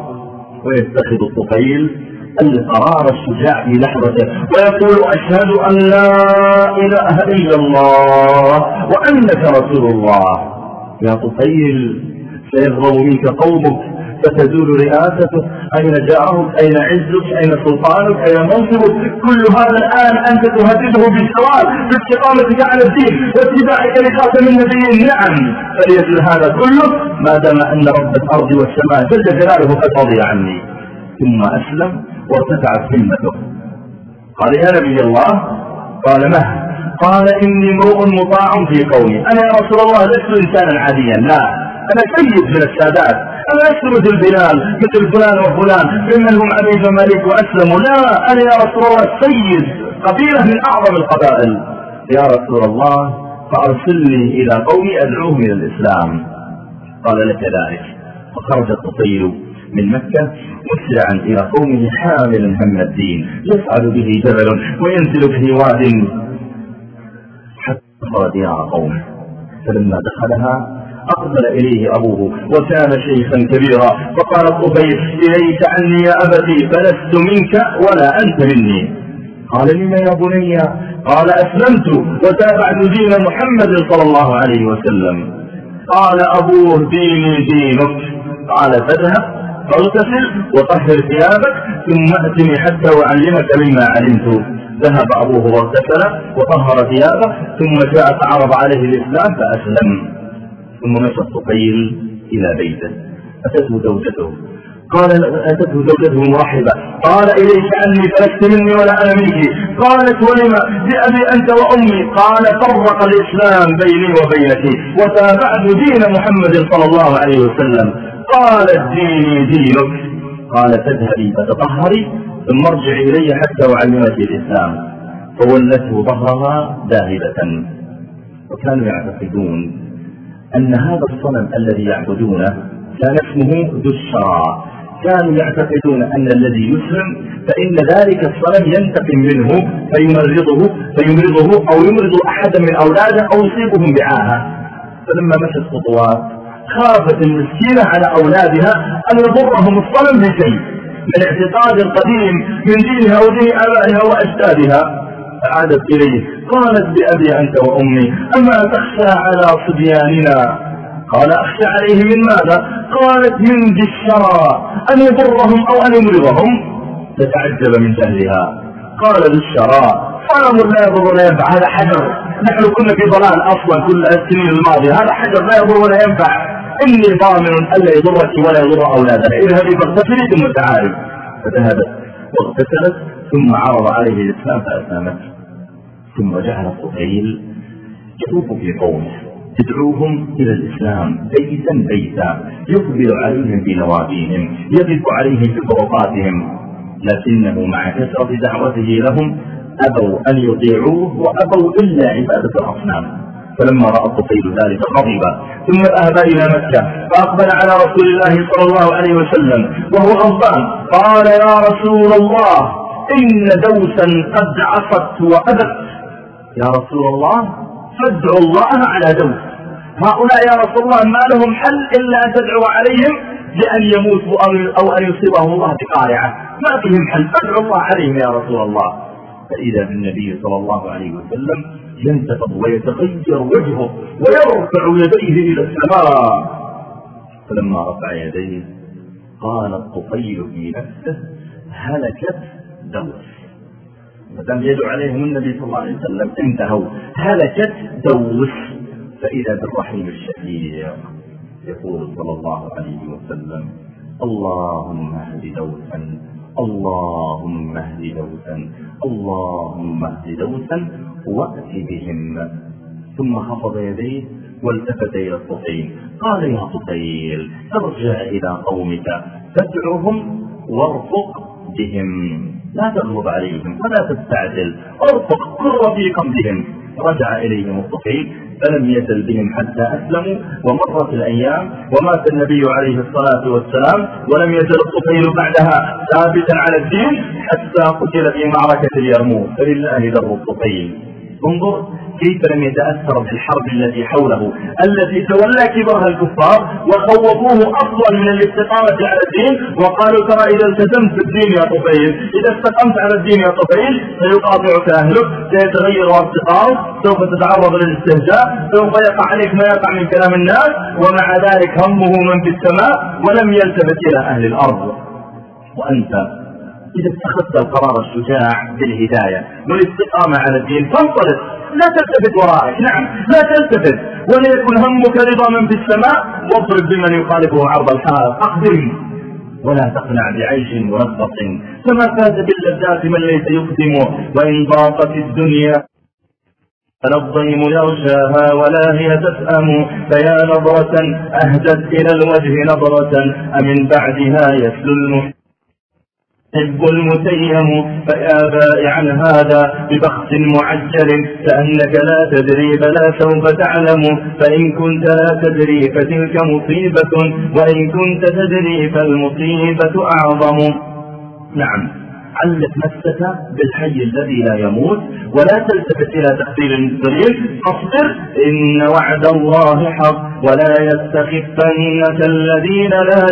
ويتخذ الطفيل القرار الشجاع في لحظته ويقول أشهد أن لا إله إلا الله وأنك رسول الله. يا طفيل سيغضب منك قومك فتزول رئاسته، أين جاءهم، أين عزك، أين سلطانك، أين منصبك؟ كل هذا الآن أنت تهدده بالزوال باستقامتك على الدين واتباعك لخاتم النبيين. نعم فليزل هذا كله ما دام أن رب الأرض والسماء جل جلاله قد رضي عني. ثم أسلم وارتفعت همته. قال يا نبي الله، قال مه؟ قال إني امرؤ مطاع في قومي. أنا يا رسول الله لست إنسانا عاديا، لا أنا سيد من السادات، أنا لست مثل بلال مثل فلان وفلان ممن هم عبيد مالك وأسلموا، لا أنا يا رسول الله سيد قبيلة من أعظم القبائل. يا رسول الله فأرسلني إلى قومي أدعوهم إلى الإسلام. قال لك ذلك. فخرج الطفيل من مكة مسرعا إلى قومه حاملا هم الدين، يصعد به جبل وينزل به واد حتى دخل ديار قومه. فلما دخلها أقبل إليه أبوه وكان شيخا كبيرا، فقال الطفيل إليك عني يا أبتي فلست منك ولا أنت مني. قال لما يا بني؟ قال أسلمت وتابعت دين محمد صلى الله عليه وسلم. قال أبوه ديني دينك. قال فاذهب فاغتسل وطهر ثيابك ثم ائتني حتى أعلمك مما علمت. ذهب أبوه واغتسل وطهر ثيابه ثم جاء فعرض عليه الإسلام فأسلم. ثم مشى الطفيل إلى بيته. أتته زوجته قال أتته زوجته مرحبة. قال إليك عني فلست مني ولا أنا منك. قالت ولما؟ بأبي أنت وأمي. قال فرق الإسلام بيني وبينك وتابعت دين محمد صلى الله عليه وسلم. قالت ديني دينك. قال تذهبي فتطهري ثم ارجعي إلي حتى أعلمك الإسلام. فولته ظهرها ذاهبة. وكانوا يعتقدون أن هذا الصنم الذي يعبدونه كان اسمه ذو الشرى. كانوا يعتقدون أن الذي يسلم فإن ذلك الصنم ينتقم منه فيمرضه فيمرضه أو يمرض أحدا من أولاده أو يصيبهم بعاهة. فلما مشت خطوات خافت المسكينة على أولادها أن يضرهم الصنم بشيء من اعتقاد قديم من دينها ودين آبائها وأجدادها. فعادت إليه قالت بأبي أنت وأمي أما تخشى على صبياننا؟ قال أخشى عليه من ماذا؟ قالت من ذي الشرى أن يضرهم أو أن يمرضهم. فتعجب من جهلها. قال ذي الشرى صنم لا يضر ولا ينفع، هذا حجر، نحن كنا في ضلال أصلا كل السنين الماضية، هذا حجر لا يضر ولا ينفع، إني ضامن ألا يضرك ولا يضر أولادك، اذهبي فاغتسلي ثم تعالي. فذهبت واغتسلت ثم عرض عليه الإسلام فأسلمت. ثم جعل الطفيل يطوف في قومه يدعوهم إلى الإسلام بيتا بيتا، يقبل عليهم بنوابيهم، يقف عليهم بطرقاتهم، لكنه مع كثرة دعوته لهم أبوا أن يطيعوه وأبوا إلا عبادة الأصنام. فلما رأى الطفيل ذلك غضب ثم ذهب إلى مكة فأقبل على رسول الله صلى الله عليه وسلم وهو غضبان. قال يا رسول الله إن دوسا قد عصت وأبت. يا رسول الله فادعوا الله على دوس، هؤلاء يا رسول الله ما لهم حل إلا أن تدعو عليهم بأن يموتوا أو أن يصيبهم الله بقارعة، ما فيهم حل، فادعوا الله عليهم يا رسول الله. فإذا بالنبي صلى الله عليه وسلم ينتفض ويتغير وجهه ويرفع يديه إلى السماء. فلما رفع يديه قال الطفيل في نفسه هلكت دوس. فلم يدعو عليهم النبي صلى الله عليه وسلم انتهوا. هلكت دوس فإذا بالرحيم الشفيع. يقول صلى الله عليه وسلم: اللهم اهد دوسا، اللهم اهد دوسا، اللهم اهد دوسا وأت بهم. ثم خفض يديه والتفت إلى الطفيل قال: يا طفيل، ارجع إلى قومك فادعهم وارفق بهم، لا تغضب عليهم ولا تستعجل، ارفق كن رفيقا بهم. رجع إليهم الطفيل فلم يزل بهم حتى أسلموا. ومرت الأيام ومات النبي عليه الصلاة والسلام، ولم يزل الطفيل بعدها ثابتا على الدين حتى قتل في معركة اليرموك. فلله در الطفيل. انظر كيف لم يتأثر بالحرب التي حوله التي تولى كبرها الكفار وخوفوه أفضل من الاستقامة على الدين، وقالوا: ترى إذا التزمت بالدين يا طفيل، إذا استقمت على الدين يا طفيل سيقاطعك أهلك، سيتغير أصدقائك، سوف تتعرض للاستهزاء، سوف يقع عليك ما يقع من كلام الناس. ومع ذلك همه من في السماء ولم يلتفت إلى أهل الأرض. وأنت إذا اتخذت القرار الشجاع بالهداية والاستقامة على الدين فانطلق، لا تلتفت وراءك. نعم، لا تلتفت، وليكن همك رضا من في السماء، واضرب بمن يخالفه عرض الحائط. أقدم ولا تقنع بعيش مربط، فما فاز باللذات من ليس يقدم. وإن ضاقت الدنيا فلا الضيم يغشاها ولا هي تسأم، فيا نظرة أهدت إلى الوجه نظرة أمن بعدها يسلو المحب المتيم. فيا بائعا هذا ببخس معجل كأنك لا تدري بلا سوف تعلم، فإن كنت لا تدري فتلك مصيبة، وإن كنت تدري فالمصيبة أعظم. نعم، علق نفسك بالحي الذي لا يموت ولا تلتفت إلى تخفيل الدليل. فاصبر إن وعد الله حق ولا يستخفنك الذين لا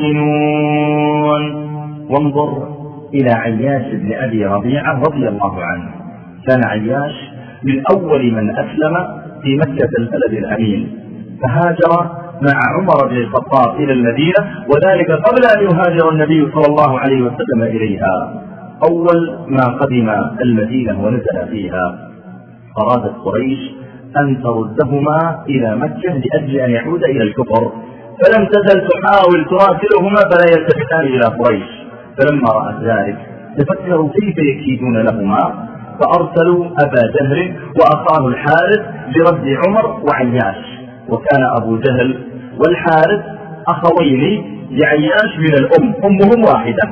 يوقنون. وانظر إلى عياش بن أبي ربيعة رضي الله عنه. كان عياش من أول من أسلم في مكة البلد الأمين، فهاجر مع عمر بن الخطاب إلى المدينة، وذلك قبل أن يهاجر النبي صلى الله عليه وسلم إليها. أول ما قدم المدينة ونزل فيها أرادت قريش أن تردهما إلى مكة لأجل أن يعود إلى الكفر، فلم تزل تحاول تراسلهما فلا يلتفتان إلى قريش. فلما رأت ذلك تفكروا كيف يكيدون لهما، فأرسلوا أبا جهل وأخاه الحارث لرد عمر وعياش. وكان أبو جهل والحارث أخوين لعياش من الأم، أمهم واحدة.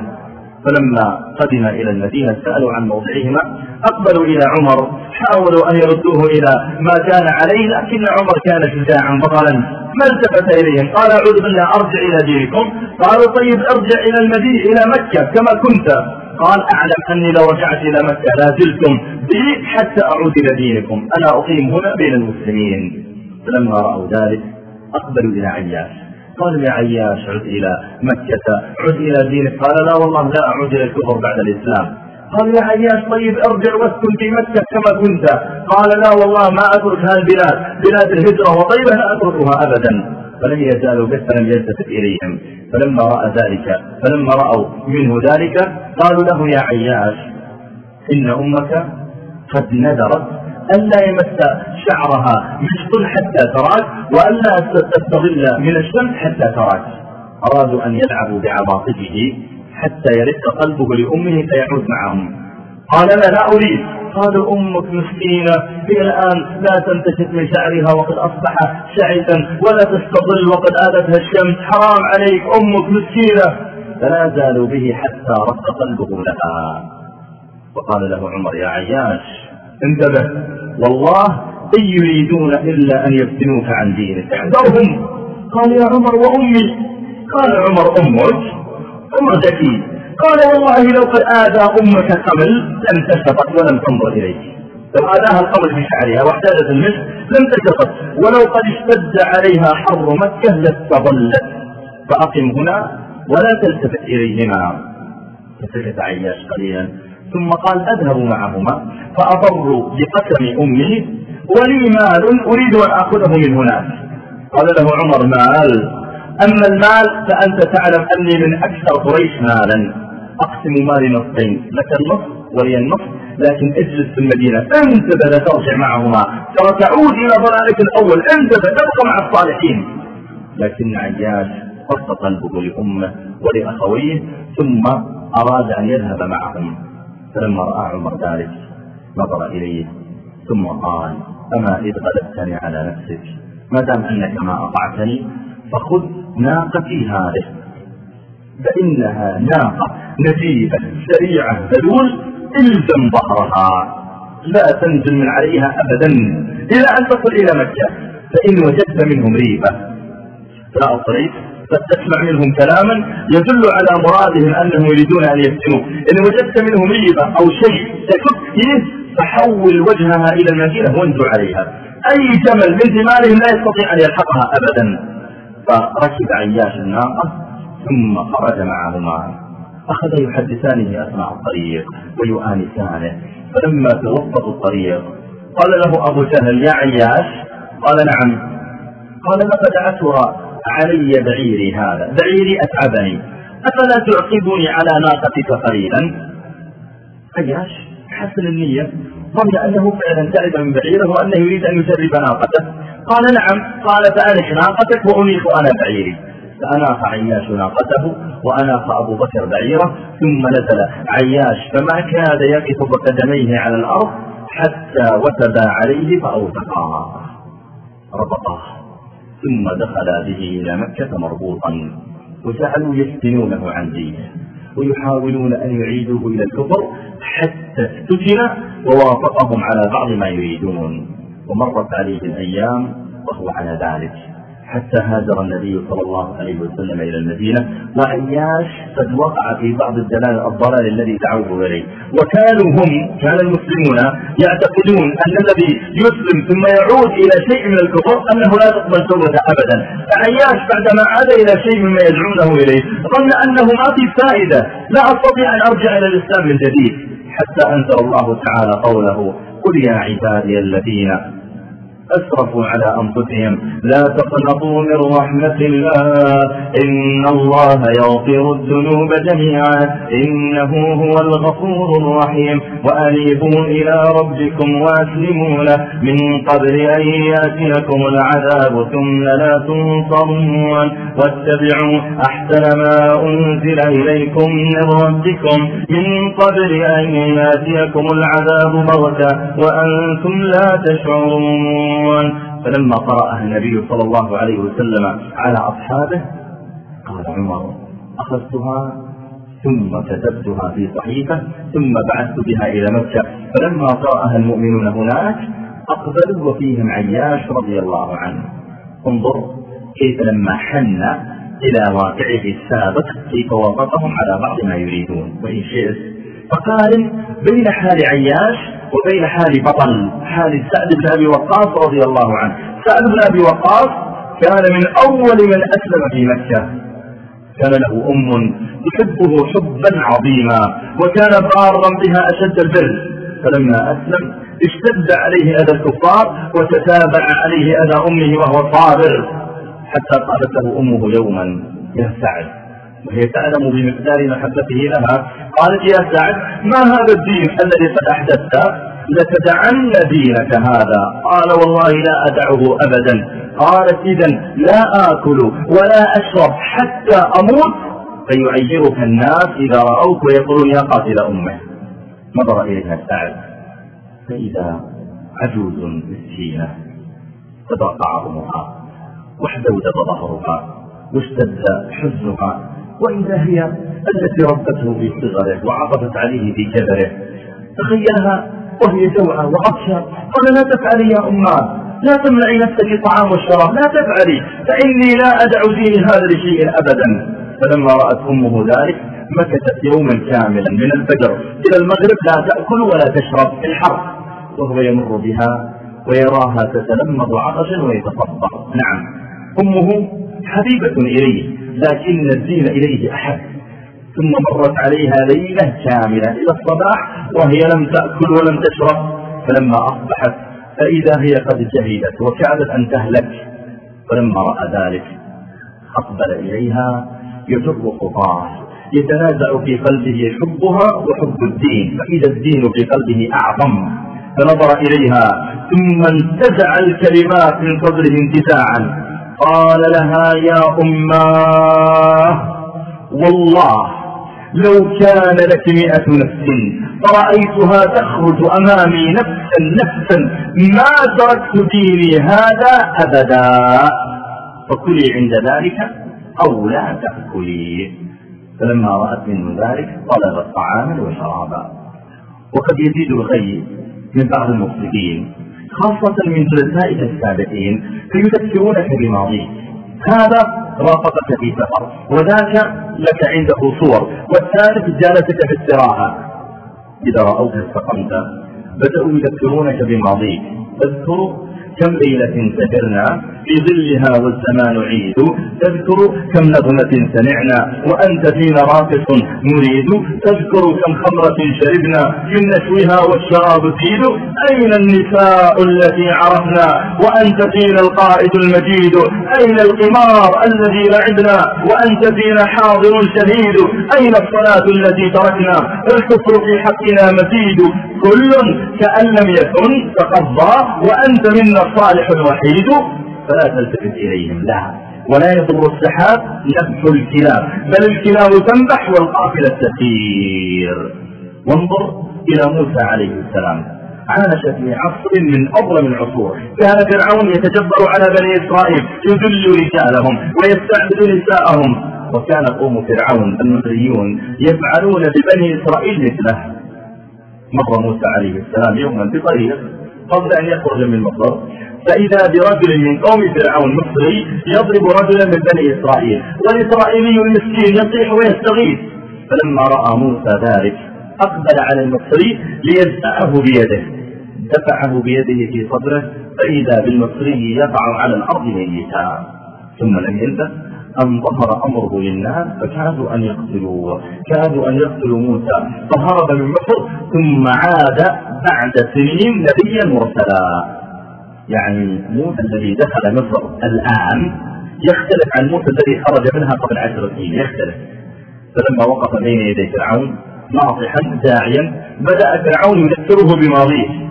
فلما قدم إلى المدينة سألوا عن موضعهما، أقبلوا إلى عمر حاولوا أن يردوه إلى ما كان عليه، لكن عمر كان شجاعا بطلا ما التفت إليهم. قال: أعوذ بالله، أرجع إلى دينكم. قالوا: طيب ارجع إلى المدينة إلى مكة كما كنت. قال: أعلم أني لو رجعت إلى مكة لا زلتم بي حتى أعود إلى دينكم، أنا أقيم هنا بين المسلمين. فلما رأوا ذلك أقبلوا إلى عياش. قالوا: يا عياش عد إلى مكة، عد إلى دينك. قال: لا والله لا أعود إلى الكفر بعد الإسلام. قال: يا عياش طيب ارجع واسكن في مكة كما كنت. قال: لا والله ما أترك هذه البلاد، بلاد الهجرة وطيبة لا أتركها أبدا. فلم يزالوا به فلم يلتفت إليهم. فلما رأى ذلك فلما رأوا منه ذلك قالوا له: يا عياش إن أمك قد نذرت ألا يمس شعرها مشط حتى تراك، وألا تستظل من الشمس حتى تراك. أرادوا أن يلعبوا بعواطفه حتى يرق قلبه لأمه فيعود معهم. قال: لا لا أريد. قالوا: أمك مسكينة هي الآن لا تنتشف من شعرها وقد أصبح شعثا، ولا تستظل وقد آذتها الشمس، حرام عليك، أمك مسكينة. فلا زالوا به حتى رق قلبه لها. وقال له عمر: يا عياش انتبه، والله إن يريدون إلا أن يفتنوك عن دينك، احذرهم. قال: يا عمر وأمي. قال عمر: أمك؟ عمر ذكي. قال: والله لو قد آذى أمك قبل لم تشفت ولم تنظر إليك. لو آذاها القبل بشعرها واحتاجت المسك لم تشفت، ولو قد اشتد عليها حر مكة لاستظلت. فأقم هنا ولا تلتفت إليهما. فسكت عياش قليلا ثم قال: أذهب معهما فأضر بقسم أمه ولي مال أريد أن أخذه من هناك. قال له عمر: مال؟ أما المال فأنت تعلم أني من أكثر قريش مالا، أقسم مالي نصفين، لك النصف ولي النصف، لكن اجلس في المدينة، انت لا ترجع معهما، ترى تعود إلى ضلالك الأول، انت ستبقى مع الصالحين. لكن عياش قص قلبه لأمه ولأخويه ثم أراد أن يذهب معهم. فلما رأى عمر ذلك نظر إليه ثم قال: أما إذ غلبتني على نفسك، ما دام أنك ما أطعتني فخذ ناقتي هذه، فإنها ناقة نجيبة سريعة ذلول، إلزم ظهرها لا تنزل من عليها أبدا إلى أن تصل إلى مكة، فإن وجدت منهم ريبة لا الطريق فتسمع منهم كلاما يدل على مرادهم أنهم يريدون أن يفتنوك، إن وجدت منهم ريبة أو شيء تشك فيه فحول وجهها إلى المدينة وانزل عليها، أي جمل من جمالهم لا يستطيع أن يلحقها أبدا. فركب عياش الناقة ثم خرج معهما، أخذ يحدثانه أثناء الطريق ويؤانسانه. فلما توسطوا الطريق قال له أبو جهل: يا عياش. قال: نعم. قال: لقد عثر علي بعيري هذا، بعيري أتعبني، أفلا تعقبني على ناقتك قليلا؟ عياش حسن النية، ظن أنه فعلا تعب من بعيره وأنه يريد أن يجرب ناقته. قال: نعم. قال: فأنخ ناقتك وأنيخ أنا بعيري. فأناخ عياش ناقته وأناخ أبو بكر بعيره، ثم نزل عياش فما كاد يقف بقدميه على الأرض حتى وثب عليه فأوثقاه ربطاه، ثم دخل به إلى مكة مربوطا، وجعلوا يفتنونه عن دينه ويحاولون أن يعيدوه إلى الكفر حتى استجن ووافقهم على بعض ما يريدون. ومرت عليه الأيام وهو على ذلك حتى هاجر النبي صلى الله عليه وسلم إلى المدينة، وعياش قد وقع في بعض الدلال الضلال الذي دعوه إليه. وكانوا هم كان المسلمون يعتقدون أن الذي يسلم ثم يعود إلى شيء من الكفر أنه لا تقبل توبة أبدا. فعياش بعدما عاد إلى شيء مما يدعونه إليه ظن أنه ما في فائدة، لا أستطيع أن أرجع إلى الإسلام من جديد، حتى أنزل الله تعالى قوله: قل يا عبادي الذين أسرفوا على أنفسهم لا تقنطوا من رحمة الله إن الله يغفر الذنوب جميعا إنه هو الغفور الرحيم وأنيبوا إلى ربكم وأسلموا له من قبل أن يأتيكم العذاب ثم لا تنصرون واتبعوا أحسن ما أنزل إليكم من ربكم من قبل أن يأتيكم العذاب بغتة وأنتم لا تشعرون. فلما قرأها النبي صلى الله عليه وسلم على أصحابه قال عمر: أخذتها ثم كتبتها في صحيفة ثم بعثت بها إلى مكة. فلما قرأها المؤمنون هناك أقبلوا وفيهم عياش رضي الله عنه. انظر كيف لما حن إلى واقعه السابق كيف وافقهم على بعض ما يريدون. وإن شئت فقارن بين حال عياش وبين حال بطل حال سعد بن أبي وقاص رضي الله عنه. سعد بن أبي وقاص كان من أول من أسلم في مكة، كان له أم تحبه حبا عظيما وكان بارا بها أشد البر، فلما أسلم اشتد عليه أذى الكفار وتتابع عليه أذى أمه وهو صابر، حتى قالت له أمه يوما: يا سعد، وهي تعلم بمقدار محبته لها، قالت: يا سعد، ما هذا الدين الذي قد أحدثته؟ لتدعن دينك هذا. قال: والله لا أدعه أبدا. قالت: إذن لا آكل ولا أشرب حتى أموت فيعيرك الناس إذا رأوك ويقولون يا قاتل أمه. نظر إليها سعد فإذا عجوز مسكينة فضاق عظمها واحدودب ظهرها واشتد حزنها، وإذا هي التي ربته في صغره وعطفت عليه في كبره. تخيلها وهي جوعى وعطشى، قال: لا تفعلي يا أماه، لا تمنعي نفسك الطعام والشراب، لا تفعلي، فإني لا أدع ديني هذا لشيء أبدا. فلما رأت أمه ذلك مكثت يوما كاملا من الفجر إلى المغرب لا تأكل ولا تشرب في الحر، وهو يمر بها ويراها تتلمض عطشا ويتصبر. نعم، أمه حبيبة إليه لكن الدين إليه أحب. ثم مرت عليها ليلة كاملة إلى الصباح وهي لم تأكل ولم تشرب، فلما أصبحت فإذا هي قد جهدت وكادت أن تهلك. فلما رأى ذلك أقبل إليها يجر خطاه يتنازع في قلبه حبها وحب الدين، فإذا الدين في قلبه أعظم فنظر إليها ثم انتزع الكلمات من صدره انتزاعا، قال لها يا أماه والله لو كان لك مئة نفس فرأيتها تخرج أمامي نفسا نفسا ما تركت ديني هذا أبدا، فكلي عند ذلك أو لا تأكلي. فلما رأت منه ذلك طلبت طعاما وشرابا. وقد يزيد الغي من بعض المفسدين خاصة من جلسائك السابقين فيذكرونك بماضيك، هذا رافقك في سفر وذاك لك عنده صور والثالث جالسك في استراحة، إذا رأوك استقمت بدأوا يذكرونك بماضيك. تذكر كم ليلة سهرنا في ظلها والزمان عيد، تذكر كم نغمة سمعنا وأنت فينا راقص نريد، تذكر كم خمرة شربنا من نشوها والشراب تيد، أين النساء التي عرفنا وأنت فينا القائد المجيد، أين القمار الذي لعبنا وأنت فينا حاضر شهيد، أين الصلاة التي تركنا الكفر في حقنا مزيد، كل كأن لم يكن تقضى وأنت منا الصالح الوحيد. فلا تلتفت إليهم لا، ولا يضر السحاب نبح الكلاب، بل الكلاب تنبح والقافلة تسير. وانظر إلى موسى عليه السلام، عاش في عصر من أظلم العصور، كان فرعون يتجبر على بني إسرائيل يذل رجالهم ويستعبد نساءهم، وكان قوم فرعون المصريون يفعلون ببني إسرائيل مثله. مر موسى عليه السلام يوما بطريق قبل أن يخرج من مصر، فإذا برجل من قوم فرعون مصري يضرب رجلا من بني إسرائيل، والإسرائيلي المسكين يصيح ويستغيث. فلما رأى موسى ذلك أقبل على المصري ليدفعه بيده، دفعه بيده في صدره فإذا بالمصري يقع على الأرض ميتا، ثم لم يلبث أن ظهر أمره للناس فكادوا أن يقتلوه، كادوا أن يقتلوا موسى، فهرب من مصر ثم عاد بعد سنين نبيا مرسلا. يعني موسى الذي دخل مصر الآن يختلف عن موسى الذي خرج منها قبل عشر سنين، يختلف. فلما وقف بين يدي فرعون ناصحا داعيا بدأ فرعون يذكره بماضيه،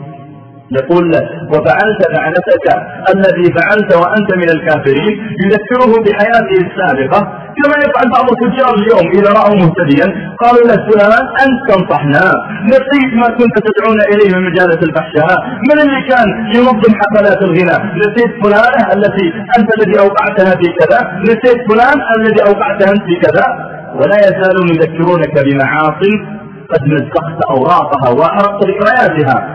يقول له وفعلت فعلتك الذي فعلت وأنت من الكافرين، يذكره بحياته السابقة كما يفعل بعض التجار اليوم إذا رأوا مهتديا قالوا له فلان أنت تنصحنا، نسيت ما كنت تدعون إليه من مجالة الفحشاء، من اللي كان ينظم حفلات الغناء، نسيت فلانة التي أنت الذي أوقعتها في كذا، نسيت فلان الذي أوقعتها أنت في كذا. ولا يزالون يذكرونك بمعاصي قد مزقت أوراقها وأحرقت ذكرياتها،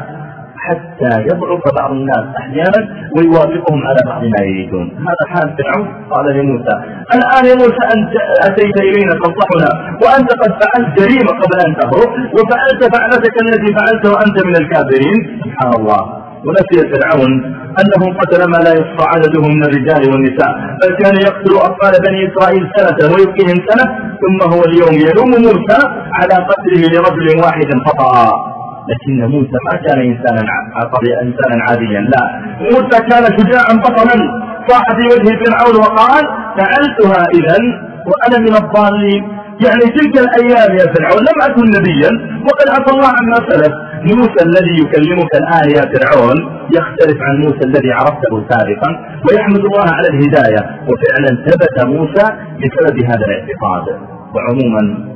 حتى يضعف بعض الناس أحيانا ويوافقهم على بعض ما يريدون. هذا حال فرعون. قال لموسى الآن يا موسى أنت أتيت إلينا تنصحنا وأنت قد فعلت جريمة قبل أن تهرب، وفعلت فعلتك التي فعلت وأنت من الكافرين. سبحان الله. ونسي فرعون أنه قتل ما لا يحصى عدده من الرجال والنساء، بل كان يقتل أطفال بني إسرائيل سنة ويبقيهم سنة، ثم هو اليوم يلوم موسى على قتله لرجل واحد خطأ. لكن موسى ما كان إنسانا إنسانا عاديا، لا، موسى كان شجاعا بطلا، صاح في وجه فرعون وقال فعلتها إذا وأنا من الضالين. يعني تلك الأيام يا فرعون لم أكن نبيا وقد عفى الله عما سلف. موسى الذي يكلمك الآن يا فرعون يختلف عن موسى الذي عرفته سابقا، ويحمد الله على الهداية. وفعلا ثبت موسى بسبب هذا الاعتقاد. وعموما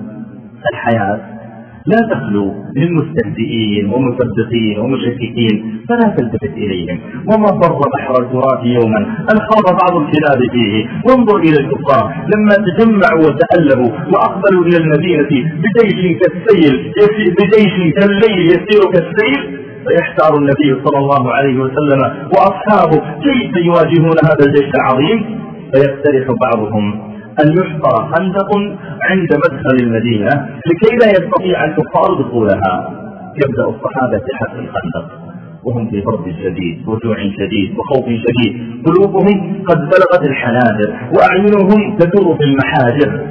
الحياة لا تخلو من مستهزئين ومصدقين ومشككين، فلا تلتفت إليهم. وما ضر بحر الفرات يوما أن خاض بعض الكلاب فيه. وانظر إلى الكفار لما تجمعوا وتألفوا وأقبلوا إلى المدينة بجيش كالسيل بجيش كالليل يسير كالسيل، فيحتار النبي صلى الله عليه وسلم وأصحابه كيف يواجهون هذا الجيش العظيم. فيقترح بعضهم أن يحفر خندق عند مدخل المدينة لكي لا يستطيع الكفار دخولها. يبدأ الصحابة حفر الخندق وهم في برد شديد وجوع شديد وخوف شديد، قلوبهم قد بلغت الحناجر وأعينهم تدور في المحاجر،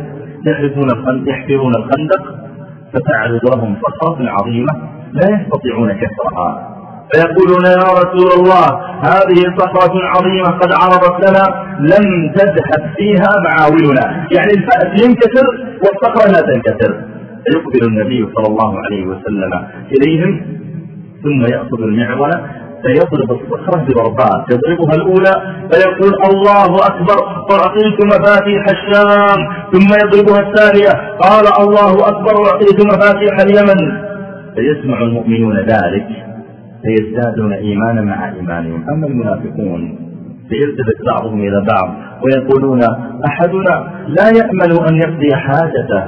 يحفرون الخندق فتعرض لهم صخرة عظيمة لا يستطيعون كسرها، فيقولون يا رسول الله هذه صخرة عظيمة قد عرضت لنا لم تذهب فيها معاولنا. يعني الفأس ينكسر والصخرة لا تنكسر. فيقبل النبي صلى الله عليه وسلم إليهم ثم يأخذ المعول فيضرب الصخرة بضربات، يضربها الأولى فيقول الله أكبر وأعطيت مفاتيح الشام، ثم يضربها الثانية قال الله أكبر وأعطيت مفاتيح اليمن. فيسمع المؤمنون ذلك فيزدادون إيمانا مع إيمانهم. أما المنافقون فيلتفت بعضهم إلى بعض ويقولون أحدنا لا يأمل أن يقضي حاجته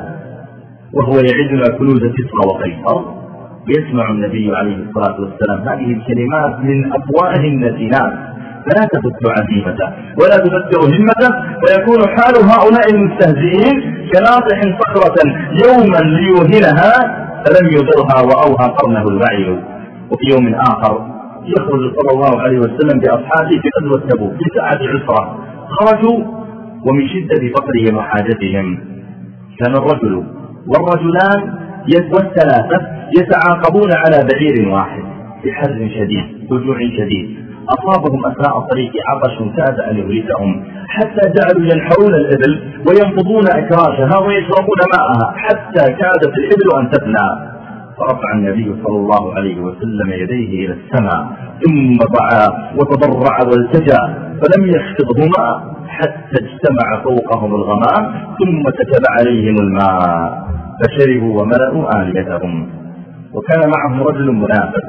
وهو يعدنا كنوز كسرى وقيصر. يسمع النبي عليه الصلاة والسلام هذه الكلمات من أفواه النتنات فلا تفتر عزيمته ولا تفتر همته، ويكون حال هؤلاء المستهزئين كناطح صخرة يوما ليوهنها فلم يضرها وأوهى قرنه الوعي. وفي يوم آخر يخرج صلى الله عليه وسلم بأصحابه في غزوة تبوك في ساعة عسرة، خرجوا ومن شدة فقرهم وحاجتهم كان الرجل والرجلان والثلاثة يتعاقبون على بعير واحد في حر شديد وجوع شديد. أصابهم أثناء الطريق عطش كاد أن يهلكهم حتى جعلوا ينحرون الإبل وينفضون أكراشها ويشربون ماءها حتى كادت الإبل أن تفنى. فرفع النبي صلى الله عليه وسلم يديه إلى السماء ثم دعا وتضرع والتجا فلم يخفضهما حتى اجتمع فوقهم الغمام ثم كتب عليهم الماء فشربوا وملأوا آليتهم. وكان معهم رجل منافق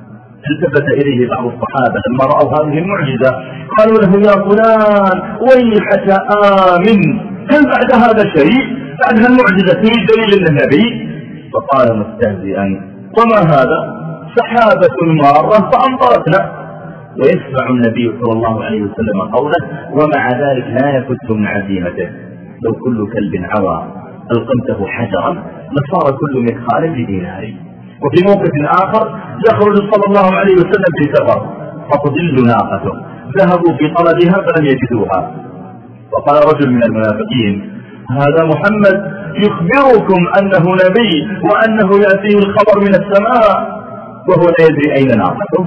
التفت إليه بعض الصحابة لما رأوا هذه المعجزة قالوا له يا فلان ويحك آمن، هل بعد هذا شيء؟ بعد هالمعجزة تريد دليل النبي؟ فقال مستهزئا وما هذا؟ سحابة مارة فأمطرتنا. ويسمع النبي صلى الله عليه وسلم قوله ومع ذلك لا يفت من عزيمته. لو كل كلب عوى ألقمته حجرا لصار كل مدخال بدينار. وفي موقف آخر يخرج صلى الله عليه وسلم في سفر فتضل ناقته، ذهبوا في طلبها فلم يجدوها، وقال رجل من المنافقين هذا محمد يخبركم أنه نبي وأنه يأتيه الخبر من السماء وهو لا يدري أين ناقته.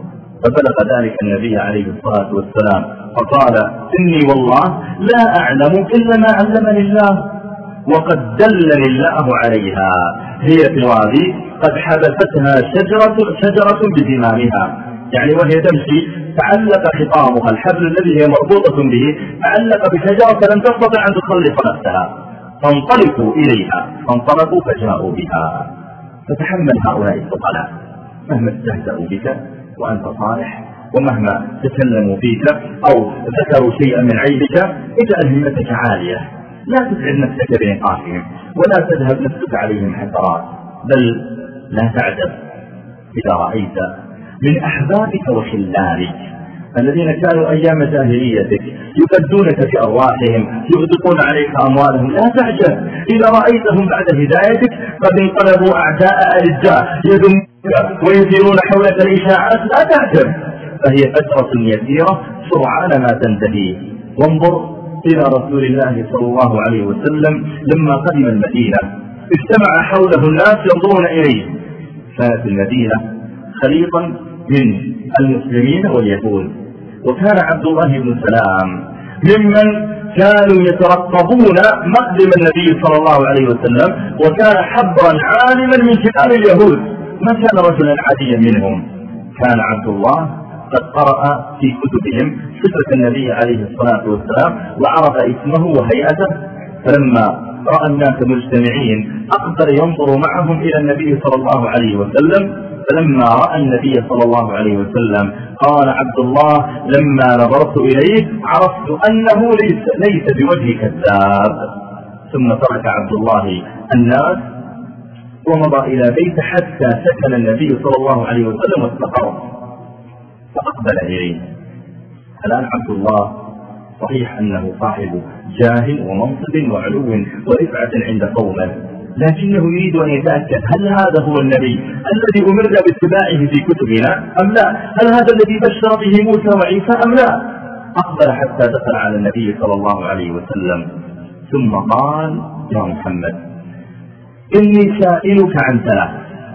فبلغ ذلك النبي عليه الصلاة والسلام فقال إني والله لا أعلم إلا ما علمني الله وقد دلني الله عليها، هي في الوادي قد حبستها شجرة, شجرة بزمامها، يعني وهي تمشي تعلق خطامها الحبل الذي هي مربوطة به تعلق بشجرة فلم تستطع أن تخلص نفسها، فانطلقوا إليها فانطلقوا فجاءوا بها. فتحمل هؤلاء الثقلاء مهما استهزأوا بك وأنت صالح ومهما تكلموا فيك أو ذكروا شيئا من عيبك اجعل همتك عالية، لا تتعب نفسك بنقاشهم ولا تذهب نفسك عليهم حسرات، بل لا تعجب إذا رأيت من أحبابك وخلانك الذين كانوا أيام جاهليتك يفدونك في أرواحهم يغدقون عليك أموالهم، لا تعجب إذا رأيتهم بعد هدايتك قد انقلبوا أعداء أرجاء يذمونك ويثيرون حولك الإشاعات، لا تعجب، فهي فترة يسيرة سرعان ما تنتهي. وانظر إلى رسول الله صلى الله عليه وسلم لما قدم المدينة اجتمع حوله الناس ينظرون إليه، كانت المدينة خليطا من المسلمين واليهود، وكان عبد الله بن سلام ممن كانوا يترقبون مقدم النبي صلى الله عليه وسلم، وكان حبرا عالما من كبار اليهود ما كان رجلا عاديا منهم. كان عبد الله قد قرأ في كتبهم صفة النبي عليه الصلاة والسلام وعرف اسمه وهيئته، فلما رأى الناس مجتمعين أقدر ينظر معهم إلى النبي صلى الله عليه وسلم. فلما رأى النبي صلى الله عليه وسلم قال عبد الله لما نظرت إليه عرفت أنه ليس, ليس بوجه كذاب. ثم ترك عبد الله الناس ومضى إلى بيت حتى سكن النبي صلى الله عليه وسلم واستقر فأقبل إليه. الآن عبد الله صحيح أنه صاحب جاه ومنصب وعلو ورفعة عند قومه، لكنه يريد أن يتأكد هل هذا هو النبي الذي أمرنا باتباعه في كتبنا أم لا؟ هل هذا الذي بشر به موسى وعيسى أم لا؟ أقبل حتى دخل على النبي صلى الله عليه وسلم ثم قال يا محمد إني سائلك عن ثلاث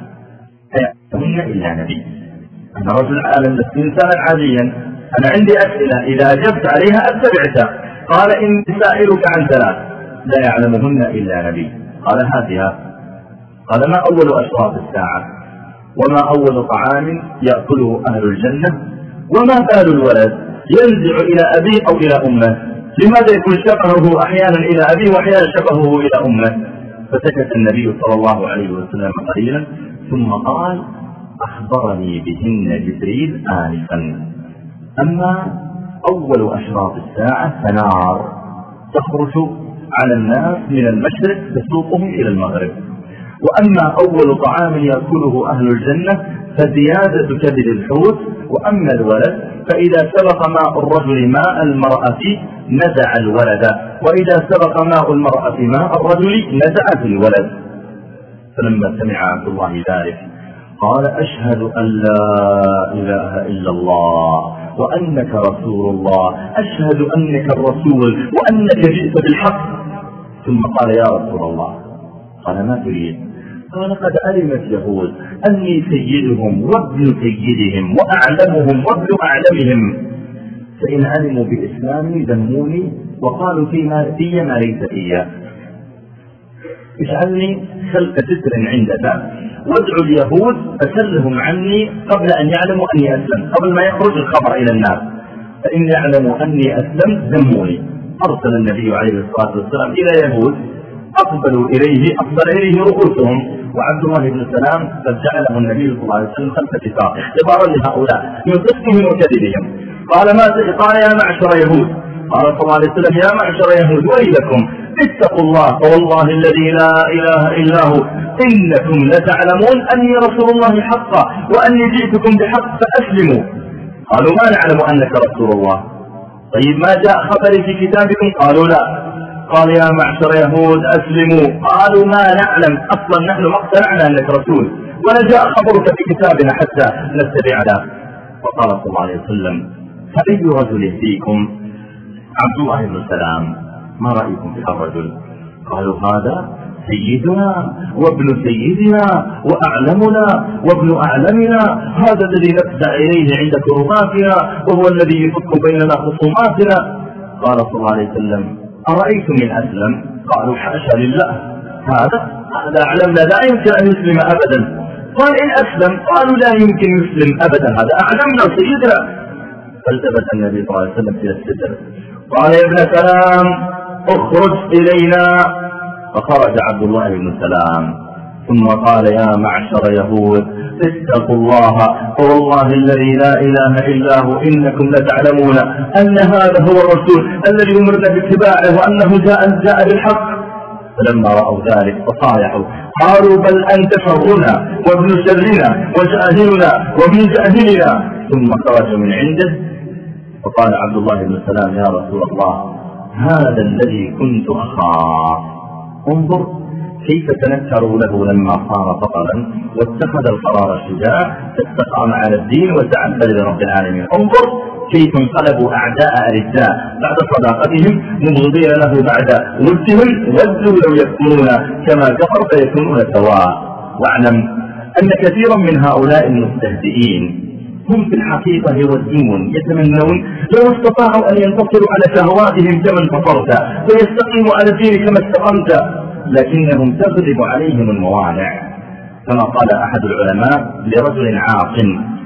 أيأتون إلا نبي، أنا رجل عالم لست إنسانا عاديا، أنا عندي أسئلة إذا أجبت عليها أتبعتها. قال إني سائلك عن ثلاث لا يعلمهن إلا نبي. قال هاتها. قال ما أول أشراط الساعة وما أول طعام يأكله أهل الجنة وما بال الولد ينزع إلى أبيه أو إلى أمه؟ لماذا يكون شبهه أحيانا إلى أبيه وأحيانا شبهه إلى أمه؟ فسكت النبي صلى الله عليه وسلم قليلا ثم قال أخبرني بهن جبريل آنفا. أما أول أشراط الساعة فنار تخرج على الناس من المشرق تسوقهم إلى المغرب. وأما أول طعام يأكله أهل الجنة فزيادة كبد الحوت. وأما الولد فإذا سبق ماء الرجل ماء المرأة نزع الولد، وإذا سبق ماء المرأة ماء الرجل نزع في الولد. فلما سمع عبد الله ذلك قال أشهد أن لا إله إلا الله وأنك رسول الله، أشهد أنك الرسول وأنك جئت بالحق. ثم قال يا رسول الله. قال ما تريد؟ قال قد علمت يهود أني سيدهم وابن سيدهم وأعلمهم وابن أعلمهم، فإن علموا بإسلامي ذموني وقالوا فيما في ما ليس فيا. اجعلني خلف ستر عندك وادعو اليهود فسلهم عني قبل أن يعلموا أني أسلم، قبل ما يخرج الخبر إلى الناس، فإن يعلموا أني أسلمت ذموني. أرسل النبي عليه الصلاة والسلام إلى يهود أقبلوا إليه أقبل إليه رؤوسهم، وعبد الله بن سلام قد جعله النبي صلى الله عليه وسلم خلف كتابه اختبارا لهؤلاء من صدقهم وكذبهم. قال ما قال يا معشر يهود، قال صلى الله عليه وسلم يا معشر يهود ويلكم اتقوا الله فوالله الذي لا إله إلا هو إنكم لتعلمون أني رسول الله حقا وأني جئتكم بحق فأسلموا. قالوا ما نعلم أنك رسول الله. طيب ما جاء خبري في كتابكم؟ قالوا لا. قال يا معشر يهود أسلموا. قالوا ما نعلم أصلا نحن ما اقتنعنا أنك رسول ولا جاء خبرك في كتابنا حتى نتبعنا. وقال صلى الله عليه وسلم فأي رجل فيكم عبد الله بن سلام؟ ما رأيكم في الرجل؟ قالوا هذا سيدنا وابن سيدنا وأعلمنا وابن أعلمنا، هذا الذي نفزع إليه عند كرباتنا وهو الذي يفك بيننا خصوماتنا. قال صلى الله عليه وسلم أرأيتم من أسلم؟ قالوا حاشا لله، هذا هذا أعلمنا لا يمكن أن يسلم أبدا. قال إن أسلم؟ قالوا لا يمكن يسلم أبدا، هذا أعلمنا سيدنا. فالتفت النبي صلى الله عليه وسلم إلى الستر قال يا ابن سلام اخرج إلينا. فخرج عبد الله بن سلام ثم قال يا معشر يهود اتقوا الله فوالله الذي لا إله إلا هو إنكم لتعلمون أن هذا هو الرسول الذي أمرنا باتباعه وأنه جاء جاء بالحق. فلما رأوا ذلك فصايحوا قالوا بل أنت شرنا وابن شرنا وجاهلنا وابن جاهلنا. ثم خرج من عنده فقال عبد الله بن سلام يا رسول الله هذا الذي كنت أخاف. انظر كيف تنكروا له لما صار بطلا واتخذ القرار الشجاع فاستقام على الدين وتعبد لرب العالمين. انظر كيف انقلبوا أعداء أرداء بعد صداقتهم مبغضين له بعد ودهم ودوا لو يكفرون كما كفر فيكونون سواء. واعلم أن كثيرا من هؤلاء المستهزئين هم في الحقيقة يودون يتمنون لو استطاعوا أن ينتصروا على شهواتهم كما انتصرت ويستقيموا على الدين كما استقمت، لكنهم تغلب عليهم الموانع. كما قال أحد العلماء لرجل عاق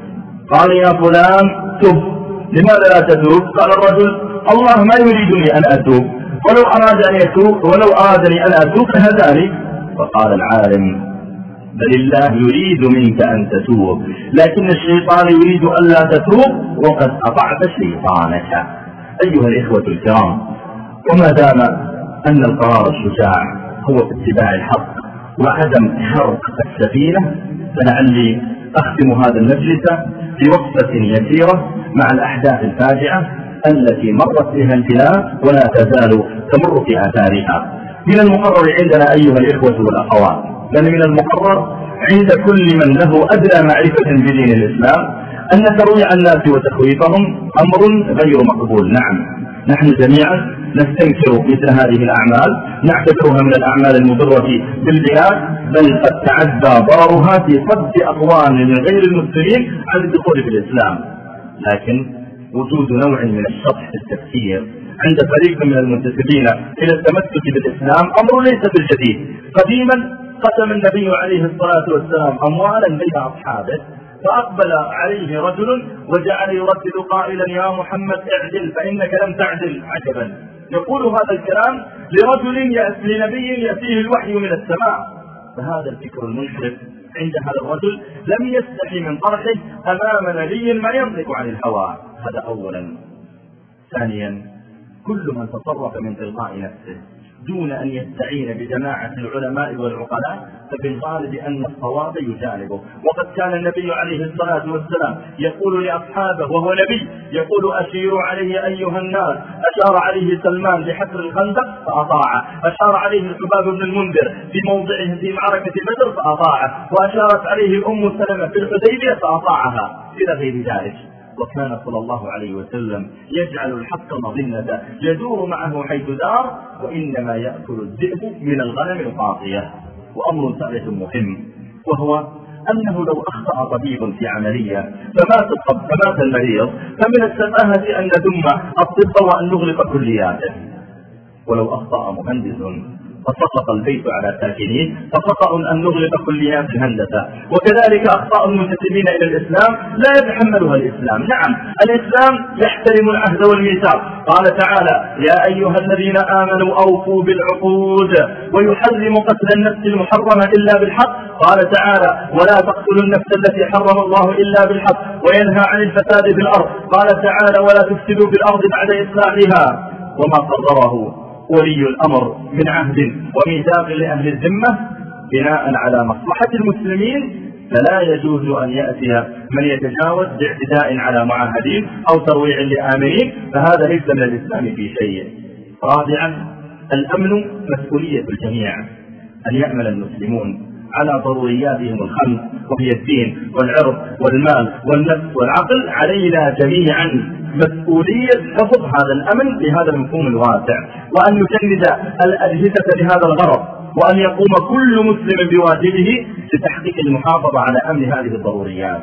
قال يا فلان تب، لماذا لا تتوب؟ قال الرجل الله ما يريدني أن أتوب، ولو أراد أن يتوب ولو أرادني أن أتوب فهداني. فقال العالم بل الله يريد منك أن تتوب لكن الشيطان يريد أن لا تتوب وقد أطعت شيطانك. أيها الإخوة الكرام، وما دام أن القرار الشجاع هو اتباع الحق وعدم حرق السفينة، فلعلي أختم هذا المجلس بوقفة يسيرة مع الأحداث الفاجعة التي مرت بها البلاد ولا تزال تمر في آثارها. من المقرر عندنا أيها الإخوة والأخوات، بل من المقرر عند كل من له أدنى معرفة بدين الإسلام أن ترويع الناس وتخويفهم أمر غير مقبول. نعم، نحن جميعا نستنكر مثل هذه الأعمال، نعتبرها من الأعمال المضرة بالبلاد، بل قد تعدى ضررها في صد أقوام من غير المسلمين عن الدخول في الإسلام. لكن وجود نوع من الشطح في التفكير عند فريق من المنتسبين إلى التمسك بالإسلام أمر ليس بالجديد. قديما قسم النبي عليه الصلاة والسلام أموالا بين أصحابه، فأقبل عليه رجل وجعل يردد قائلا يا محمد اعدل فإنك لم تعدل. عجبا، يقول هذا الكلام لرجل لنبي يأتيه الوحي من السماء. فهذا الفكر المنحرف عند هذا الرجل لم يستحي من طرحه أمام نبي ما ينطق عن الهوى. هذا أولا. ثانيا، كل من تصرف من تلقاء نفسه دون أن يستعين بجماعة العلماء والعقلاء فبالغالب أن الصواب يجانبه. وقد كان النبي عليه الصلاة والسلام يقول لأصحابه وهو نبي، يقول أشيروا عليه أيها الناس. أشار عليه سلمان بحفر الخندق فأطاعه، أشار عليه الحباب بن المنذر في موضعه في معركة بدر فأطاعه، وأشارت عليه الأم سلمة في الحديبية فأطاعها إلى غير ذلك. وكان صلى الله عليه وسلم يجعل الحق مظنة يدور معه حيث دار، وإنما يأكل الذئب من الغنم القاطية. وأمر ثالث مهم، وهو أنه لو أخطأ طبيب في عملية فمات الطب فمات المريض فمن السفاهة أن نذم الطب وأن نغلق كلياته. ولو أخطأ مهندس فسقط البيت على ساكنين فخطأ أن نغلق كليات الهندسة. وكذلك أخطاء المنتسبين إلى الإسلام لا يتحملها الإسلام. نعم، الإسلام يحترم العهد والميثاق. قال تعالى يا أيها الذين آمنوا أوفوا بالعقود ويحرم قتل النفس المحرمة إلا بالحق. قال تعالى ولا تقتلوا النفس التي حرم الله إلا بالحق وينهى عن الفساد في الأرض. قال تعالى ولا تفسدوا في الأرض بعد إصلاحها. وما قرره ولي الأمر من عهد وميثاق لأهل الذمة بناء على مصلحة المسلمين فلا يجوز أن يأتي من يتجاوز باعتداء على معاهدين أو ترويع لآمنين، فهذا ليس من الإسلام في شيء. رابعا، الأمن مسؤولية الجميع، أن يعمل المسلمون على ضرورياتهم الخمس وهي الدين والعرض والمال والنفس والعقل. علينا جميعا مسؤولية حفظ هذا الأمن بهذا المفهوم الواسع، وأن نجند الأجهزة لهذا الغرض، وأن يقوم كل مسلم بواجبه لتحقيق المحافظة على أمن هذه الضروريات.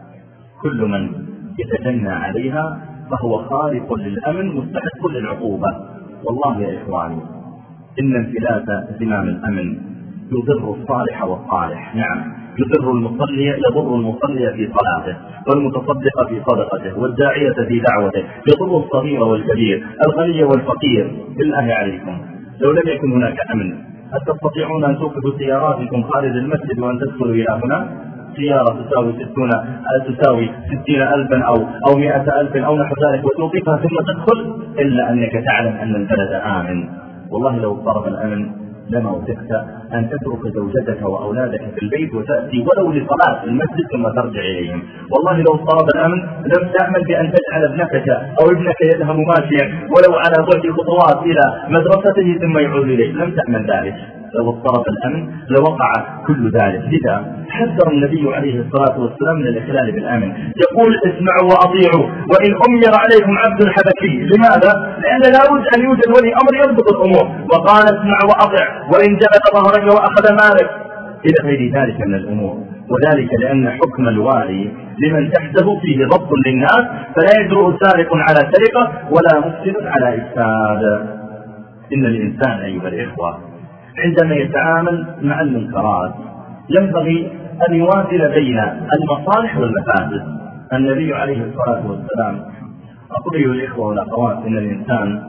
كل من يتجنى عليها فهو خارق للأمن مستحق للعقوبة. والله يا إخواني إن انفلات زمام الأمن يضر الصالح والصالح. نعم، يضر المصلي يضر المصلي في صلاته، والمتصدق في صدقته، والداعية في دعوته، يضر الصغير والكبير، الغني والفقير. بالله عليكم لو لم يكن هناك أمن هل تستطيعون أن توقفوا سياراتكم خارج المسجد وأن تدخلوا إلى هنا؟ سيارة تساوي ستون تساوي ستين ألفا أو أو مئة ألف أو نحو ذلك وتوقفها ثم تدخل، إلا أنك تعلم أن البلد آمن. والله لو اضطرب الأمن لما وثقت أن تترك زوجتك وأولادك في البيت وتأتي ولو لصلاة المسجد ثم ترجع إليهم. والله لو اضطرب الأمن لم تعمل بأن تجعل ابنك أو ابنك يذهب ماشيا ولو على بعد خطوات إلى مدرسته ثم يعود إليه، لم تعمل ذلك. لو اضطرب الأمن لوقع كل ذلك. لذا حذر النبي عليه الصلاة والسلام من الإخلال بالأمن، يقول اسمعوا وأطيعوا وإن أمر عليكم عبد حبشي. لماذا؟ لأن لا بد أن يوجد ولي أمر يضبط الأمور. وقال اسمع وأطع وإن جبت ظهرك وأخذ مالك إلى غير ذلك من الأمور. وذلك لأن حكم الوالي لمن تحته فيه ضبط للناس، فلا يجرؤ سارق على سرقة ولا مفسد على إفساد. إن الإنسان أيها الإخوة عندما يتعامل مع المنكرات ينبغي أن يوازن بين المصالح والمفاسد. النبي عليه الصلاة والسلام أقول أيها الإخوة والأخوات إن الإنسان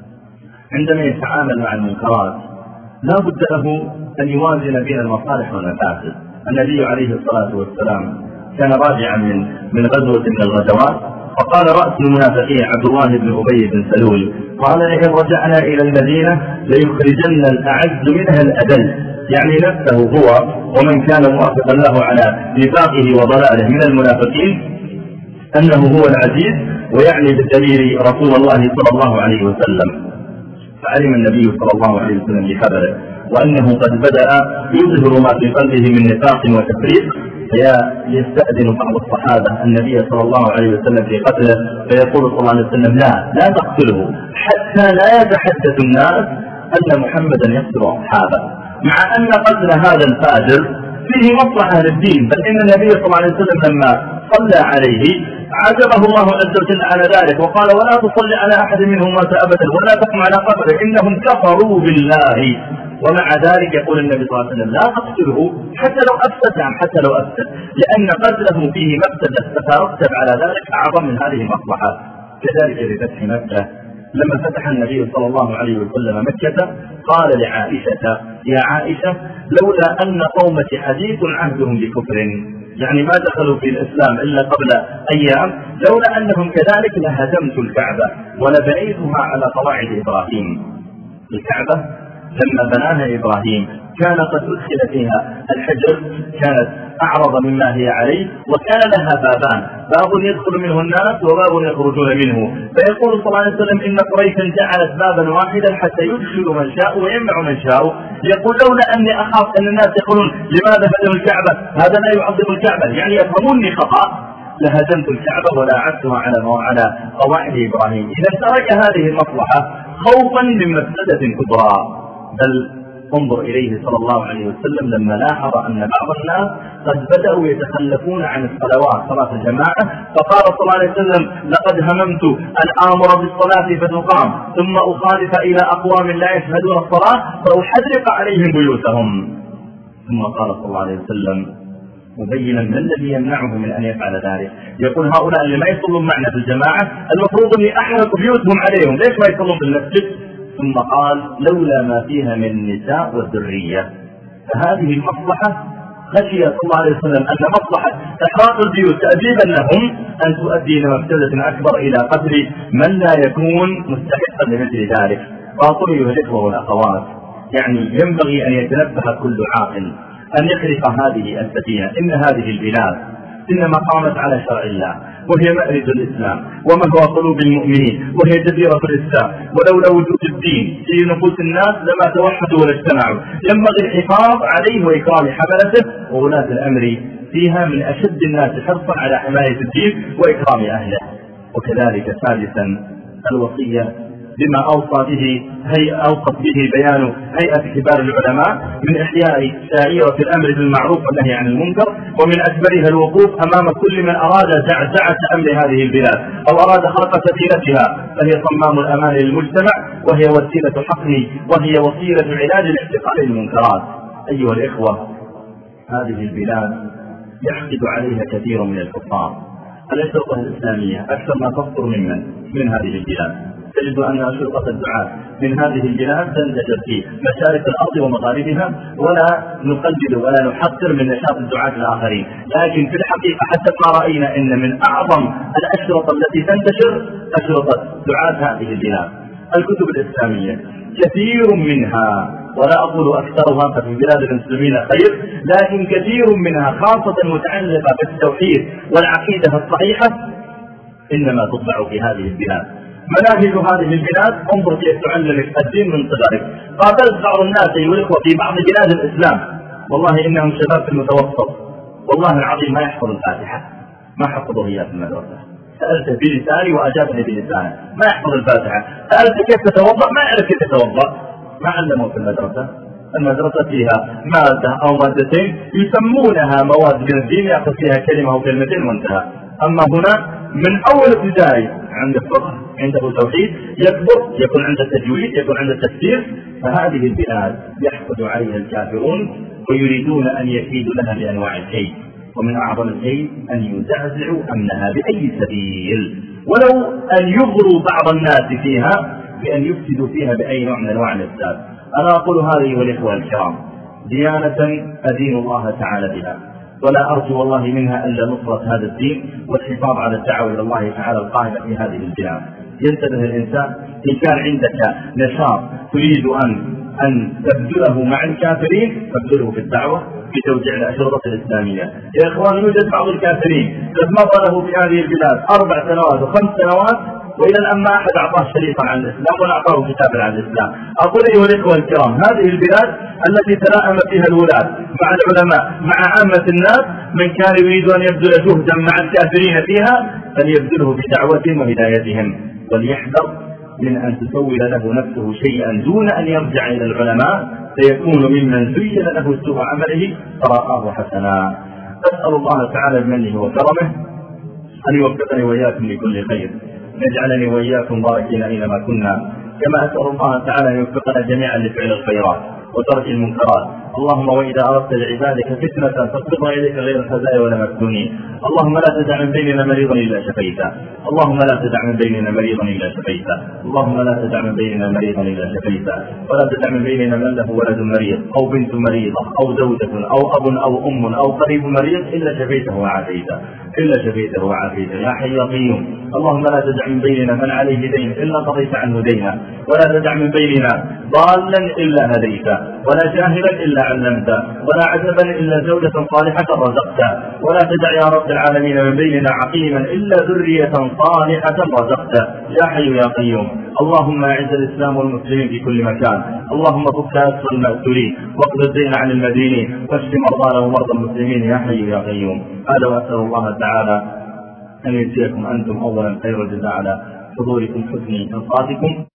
عندما يتعامل مع المنكرات لا بد له أن يوازن بين المصالح والمفاسد. النبي عليه الصلاة والسلام كان راجعا من من غزوة من الغزوات فقال رأس المنافقين عبد الله بن أبي بن سلول قال لئن رجعنا إلى المدينة ليخرجن الأعز منها الأذل، يعني نفسه هو ومن كان موافقا له على نفاقه وضلاله من المنافقين أنه هو العزيز، ويعني بالدليل رسول الله صلى الله عليه وسلم. فعلم النبي صلى الله عليه وسلم بخبره وأنه قد بدأ يظهر ما في قلبه من نفاق وتفريق، فيستأذن بعض الصحابة النبي صلى الله عليه وسلم في قتله، فيقول صلى الله عليه وسلم لا لا تقتله حتى لا يتحدث الناس أن محمدا يقتل أصحابه، مع أن قتل هذا الفاجر فيه مصلحة للدين. بل إن النبي صلى الله عليه وسلم لما صلى عليه عاتبه الله عز وجل على ذلك وقال ولا تصلي على أحد منهم مات أبدا ولا تقم على قبره إنهم كفروا بالله. ومع ذلك يقول النبي صلى الله عليه وسلم لا تقتله حتى لو أفسد، حتى لو أفسد، لأن قتله فيه مفسدة تترتب على ذلك أعظم من هذه المصلحة. كذلك بفتح مكة لما فتح النبي صلى الله عليه وسلم مكة قال لعائشة يا عائشة لولا أن قومك حديث عهدهم بكفر، يعني ما دخلوا في الإسلام إلا قبل أيام، لولا أنهم كذلك لهدمت الكعبة ولبنيتها على قواعد إبراهيم. الكعبة لما بناها إبراهيم كان قد أدخل فيها الحجر، كانت أعرض مما هي عليه، وكان لها بابان، باب يدخل منه الناس وباب يخرجون منه. فيقول صلى الله عليه وسلم إن قريشا جعلت بابا واحدا حتى يدخل من شاء ويمنع من شاء. يقول لولا أني أخاف أن الناس يقولون لماذا هدم الكعبة، هذا لا يعظم الكعبة، يعني يفهموني خطأ، لهدمت الكعبة ولا عدتها على على قواعد إبراهيم. إذا ترك هذه المصلحة خوفا من مفسدة كبرى. بل انظر إليه صلى الله عليه وسلم لما لاحظ أن بعض الناس قد بدأوا يتخلفون عن الصلوات صلاة الجماعة، فقال صلى الله عليه وسلم لقد هممت أن آمر بالصلاة فتقام ثم أخالف إلى أقوام لا يشهدون الصلاة فأحرق عليهم بيوتهم. ثم قال صلى الله عليه وسلم مبينا ما الذي يمنعه من أن يفعل ذلك، يقول هؤلاء اللي ما يصلون معنا في الجماعة المفروض أن أحرق بيوتهم عليهم، ليش ما يصلون في المسجد؟ ثم قال لولا ما فيها من النساء والذرية. فهذه المصلحة خشي صلى الله عليه وسلم أن مصلحة إحراق البيوت تأديبا لهم أن تؤدي إلى مفسدة أكبر إلى قتل من لا يكون مستحقا لمثل ذلك. فأقول أيها الإخوة والأخوات يعني ينبغي أن يتنبه كل عاقل أن يخرق هذه السفينة. إن هذه البلاد إنما قامت على شرع الله وهي مأرز الإسلام ومهوى قلوب المؤمنين وهي جزيرة الإسلام، ولولا وجود الدين في نفوس الناس لما توحدوا ولا اجتمعوا. ينبغي الحفاظ عليه وإكرام حملته، وولاة الأمر فيها من أشد الناس حرصا على حماية الدين وإكرام أهله. وكذلك ثالثا الوصية بما أوصى به هي أوصت به بيان هيئة كبار العلماء من إحياء شعيرة الأمر بالمعروف والنهي عن المنكر، ومن أكبرها الوقوف أمام كل من أراد زعزعة أمر هذه البلاد أو أراد خرق سفينتها، فهي صمام الأمان للمجتمع وهي وسيلة حقن وهي وسيلة علاج الاحتقان للمنكرات. أيها الإخوة هذه البلاد يحقد عليها كثير من الكفار. الأشرطة الإسلامية أكثر ما تصدر ممن من هذه البلاد، تجد أن أشرطة الدعاة من هذه البلاد تنتشر في مشارق الأرض ومغاربها، ولا نقلد ولا نحقر من نشاط الدعاة الآخرين، لكن في الحقيقة حتى ما رأينا أن من أعظم الأشرطة التي تنتشر أشرطة دعاة هذه البلاد. الكتب الإسلامية كثير منها، ولا أقول أكثرها ففي بلاد المسلمين خير، لكن كثير منها خاصة متعلقة بالتوحيد والعقيدة الصحيحة إنما تطبع في هذه البلاد. مناهج هذه البلاد انظر كيف تعلمك الدين من صغرك. قابلت بعض الناس أيها الإخوة في بعض بلاد الإسلام والله إنهم شباب في المتوسط والله العظيم ما يحفظ الفاتحة، ما حفظوا هي في المدرسة. سألته بلساني وأجابني بلسانه ما يحفظ الفاتحة. سألته كيف تتوضأ ما يعرف كيف يتوضأ. ما علموا في المدرسة. المدرسة فيها مادة أو مادتين يسمونها مواد من الدين يأخذ فيها كلمة أو كلمتين وانتهى. أما هنا من أول ابتدائي عنده فقه عنده توحيد، يكبر يكون عنده تجويد يكون عنده تفسير. فهذه البلاد يحقد عليها الكافرون ويريدون أن يكيدوا لها بأنواع الكيد، ومن أعظم الكيد أن يزعزعوا أمنها بأي سبيل، ولو أن يغروا بعض الناس فيها بأن يفسدوا فيها بأي نوع من أنواع الإفساد. أنا أقول هذه والإخوة الكرام ديانة أدين الله تعالى بها، ولا أرجو والله منها إلا نصرة هذا الدين والحفاظ على الدعوة إلى الله تعالى القائمة في هذه البلاد. ينتبه الإنسان إن كان عندك نشاط تريد أن أن تبذله مع الكافرين فابذله في الدعوة في توزيع الأشرطة الإسلامية. يا إخوان يوجد بعض الكافرين قد مضى له في هذه البلاد أربع سنوات وخمس سنوات وإلى الآن ما أحد أعطاه شريطا عن الإسلام ولا أعطاه كتابا عن الإسلام. أقول أيها الإخوة الكرام هذه البلاد التي تلائم فيها الولاة مع العلماء مع عامة الناس، من كان يريد أن يبذل جهدا مع الكافرين فيها فليبذله بدعوتهم وهدايتهم، وليحذر من أن تسول له نفسه شيئا دون أن يرجع إلى العلماء فيكون ممن زين له سوء عمله فرآه حسنا. أسأل الله تعالى بمنه وكرمه أن يوفقني وإياكم لكل خير، يجعلني وإياكم باركين أينما كنا، كما أسأل الله تعالى أن يوفقنا جميعا لفعل الخيرات وترك المنكرات. اللهم وإذا أردت لعبادك فتنة فاقبضنا إليك غير الخزايا ولا مفتونين. اللهم لا تدع من بيننا مريضا إلا شفيته، اللهم لا تدع من بيننا مريضا إلا شفيته، اللهم لا تدع من بيننا مريضا إلا شفيته، ولا تدع من بيننا من له ولد مريض أو بنت مريضة أو زوجة أو أب أو أم أو قريب مريض إلا شفيته وعافيته، إلا شفيته وعافيته يا حي يا قيوم. اللهم لا تدع من بيننا من عليه دين إلا قضيت عنه دينا، ولا تدع من بيننا ضالا إلا هديته، ولا جاهلا إلا علمته، ولا عجبا إلا زوجة صالحة رزقته، ولا تدع يا رب العالمين من بيننا عقيما إلا ذرية صالحة رزقته يا حي يا قيوم. اللهم أعز الإسلام والمسلمين في كل مكان، اللهم فك أسر المأسورين واقض الدين عن المدينين واشف مرضانا ومرضى المسلمين يا حي يا قيوم. هذا وأسأل الله تعالى أن يجزيكم أنتم أولا خير الجزاء على حضوركم حسن إنصاتكم.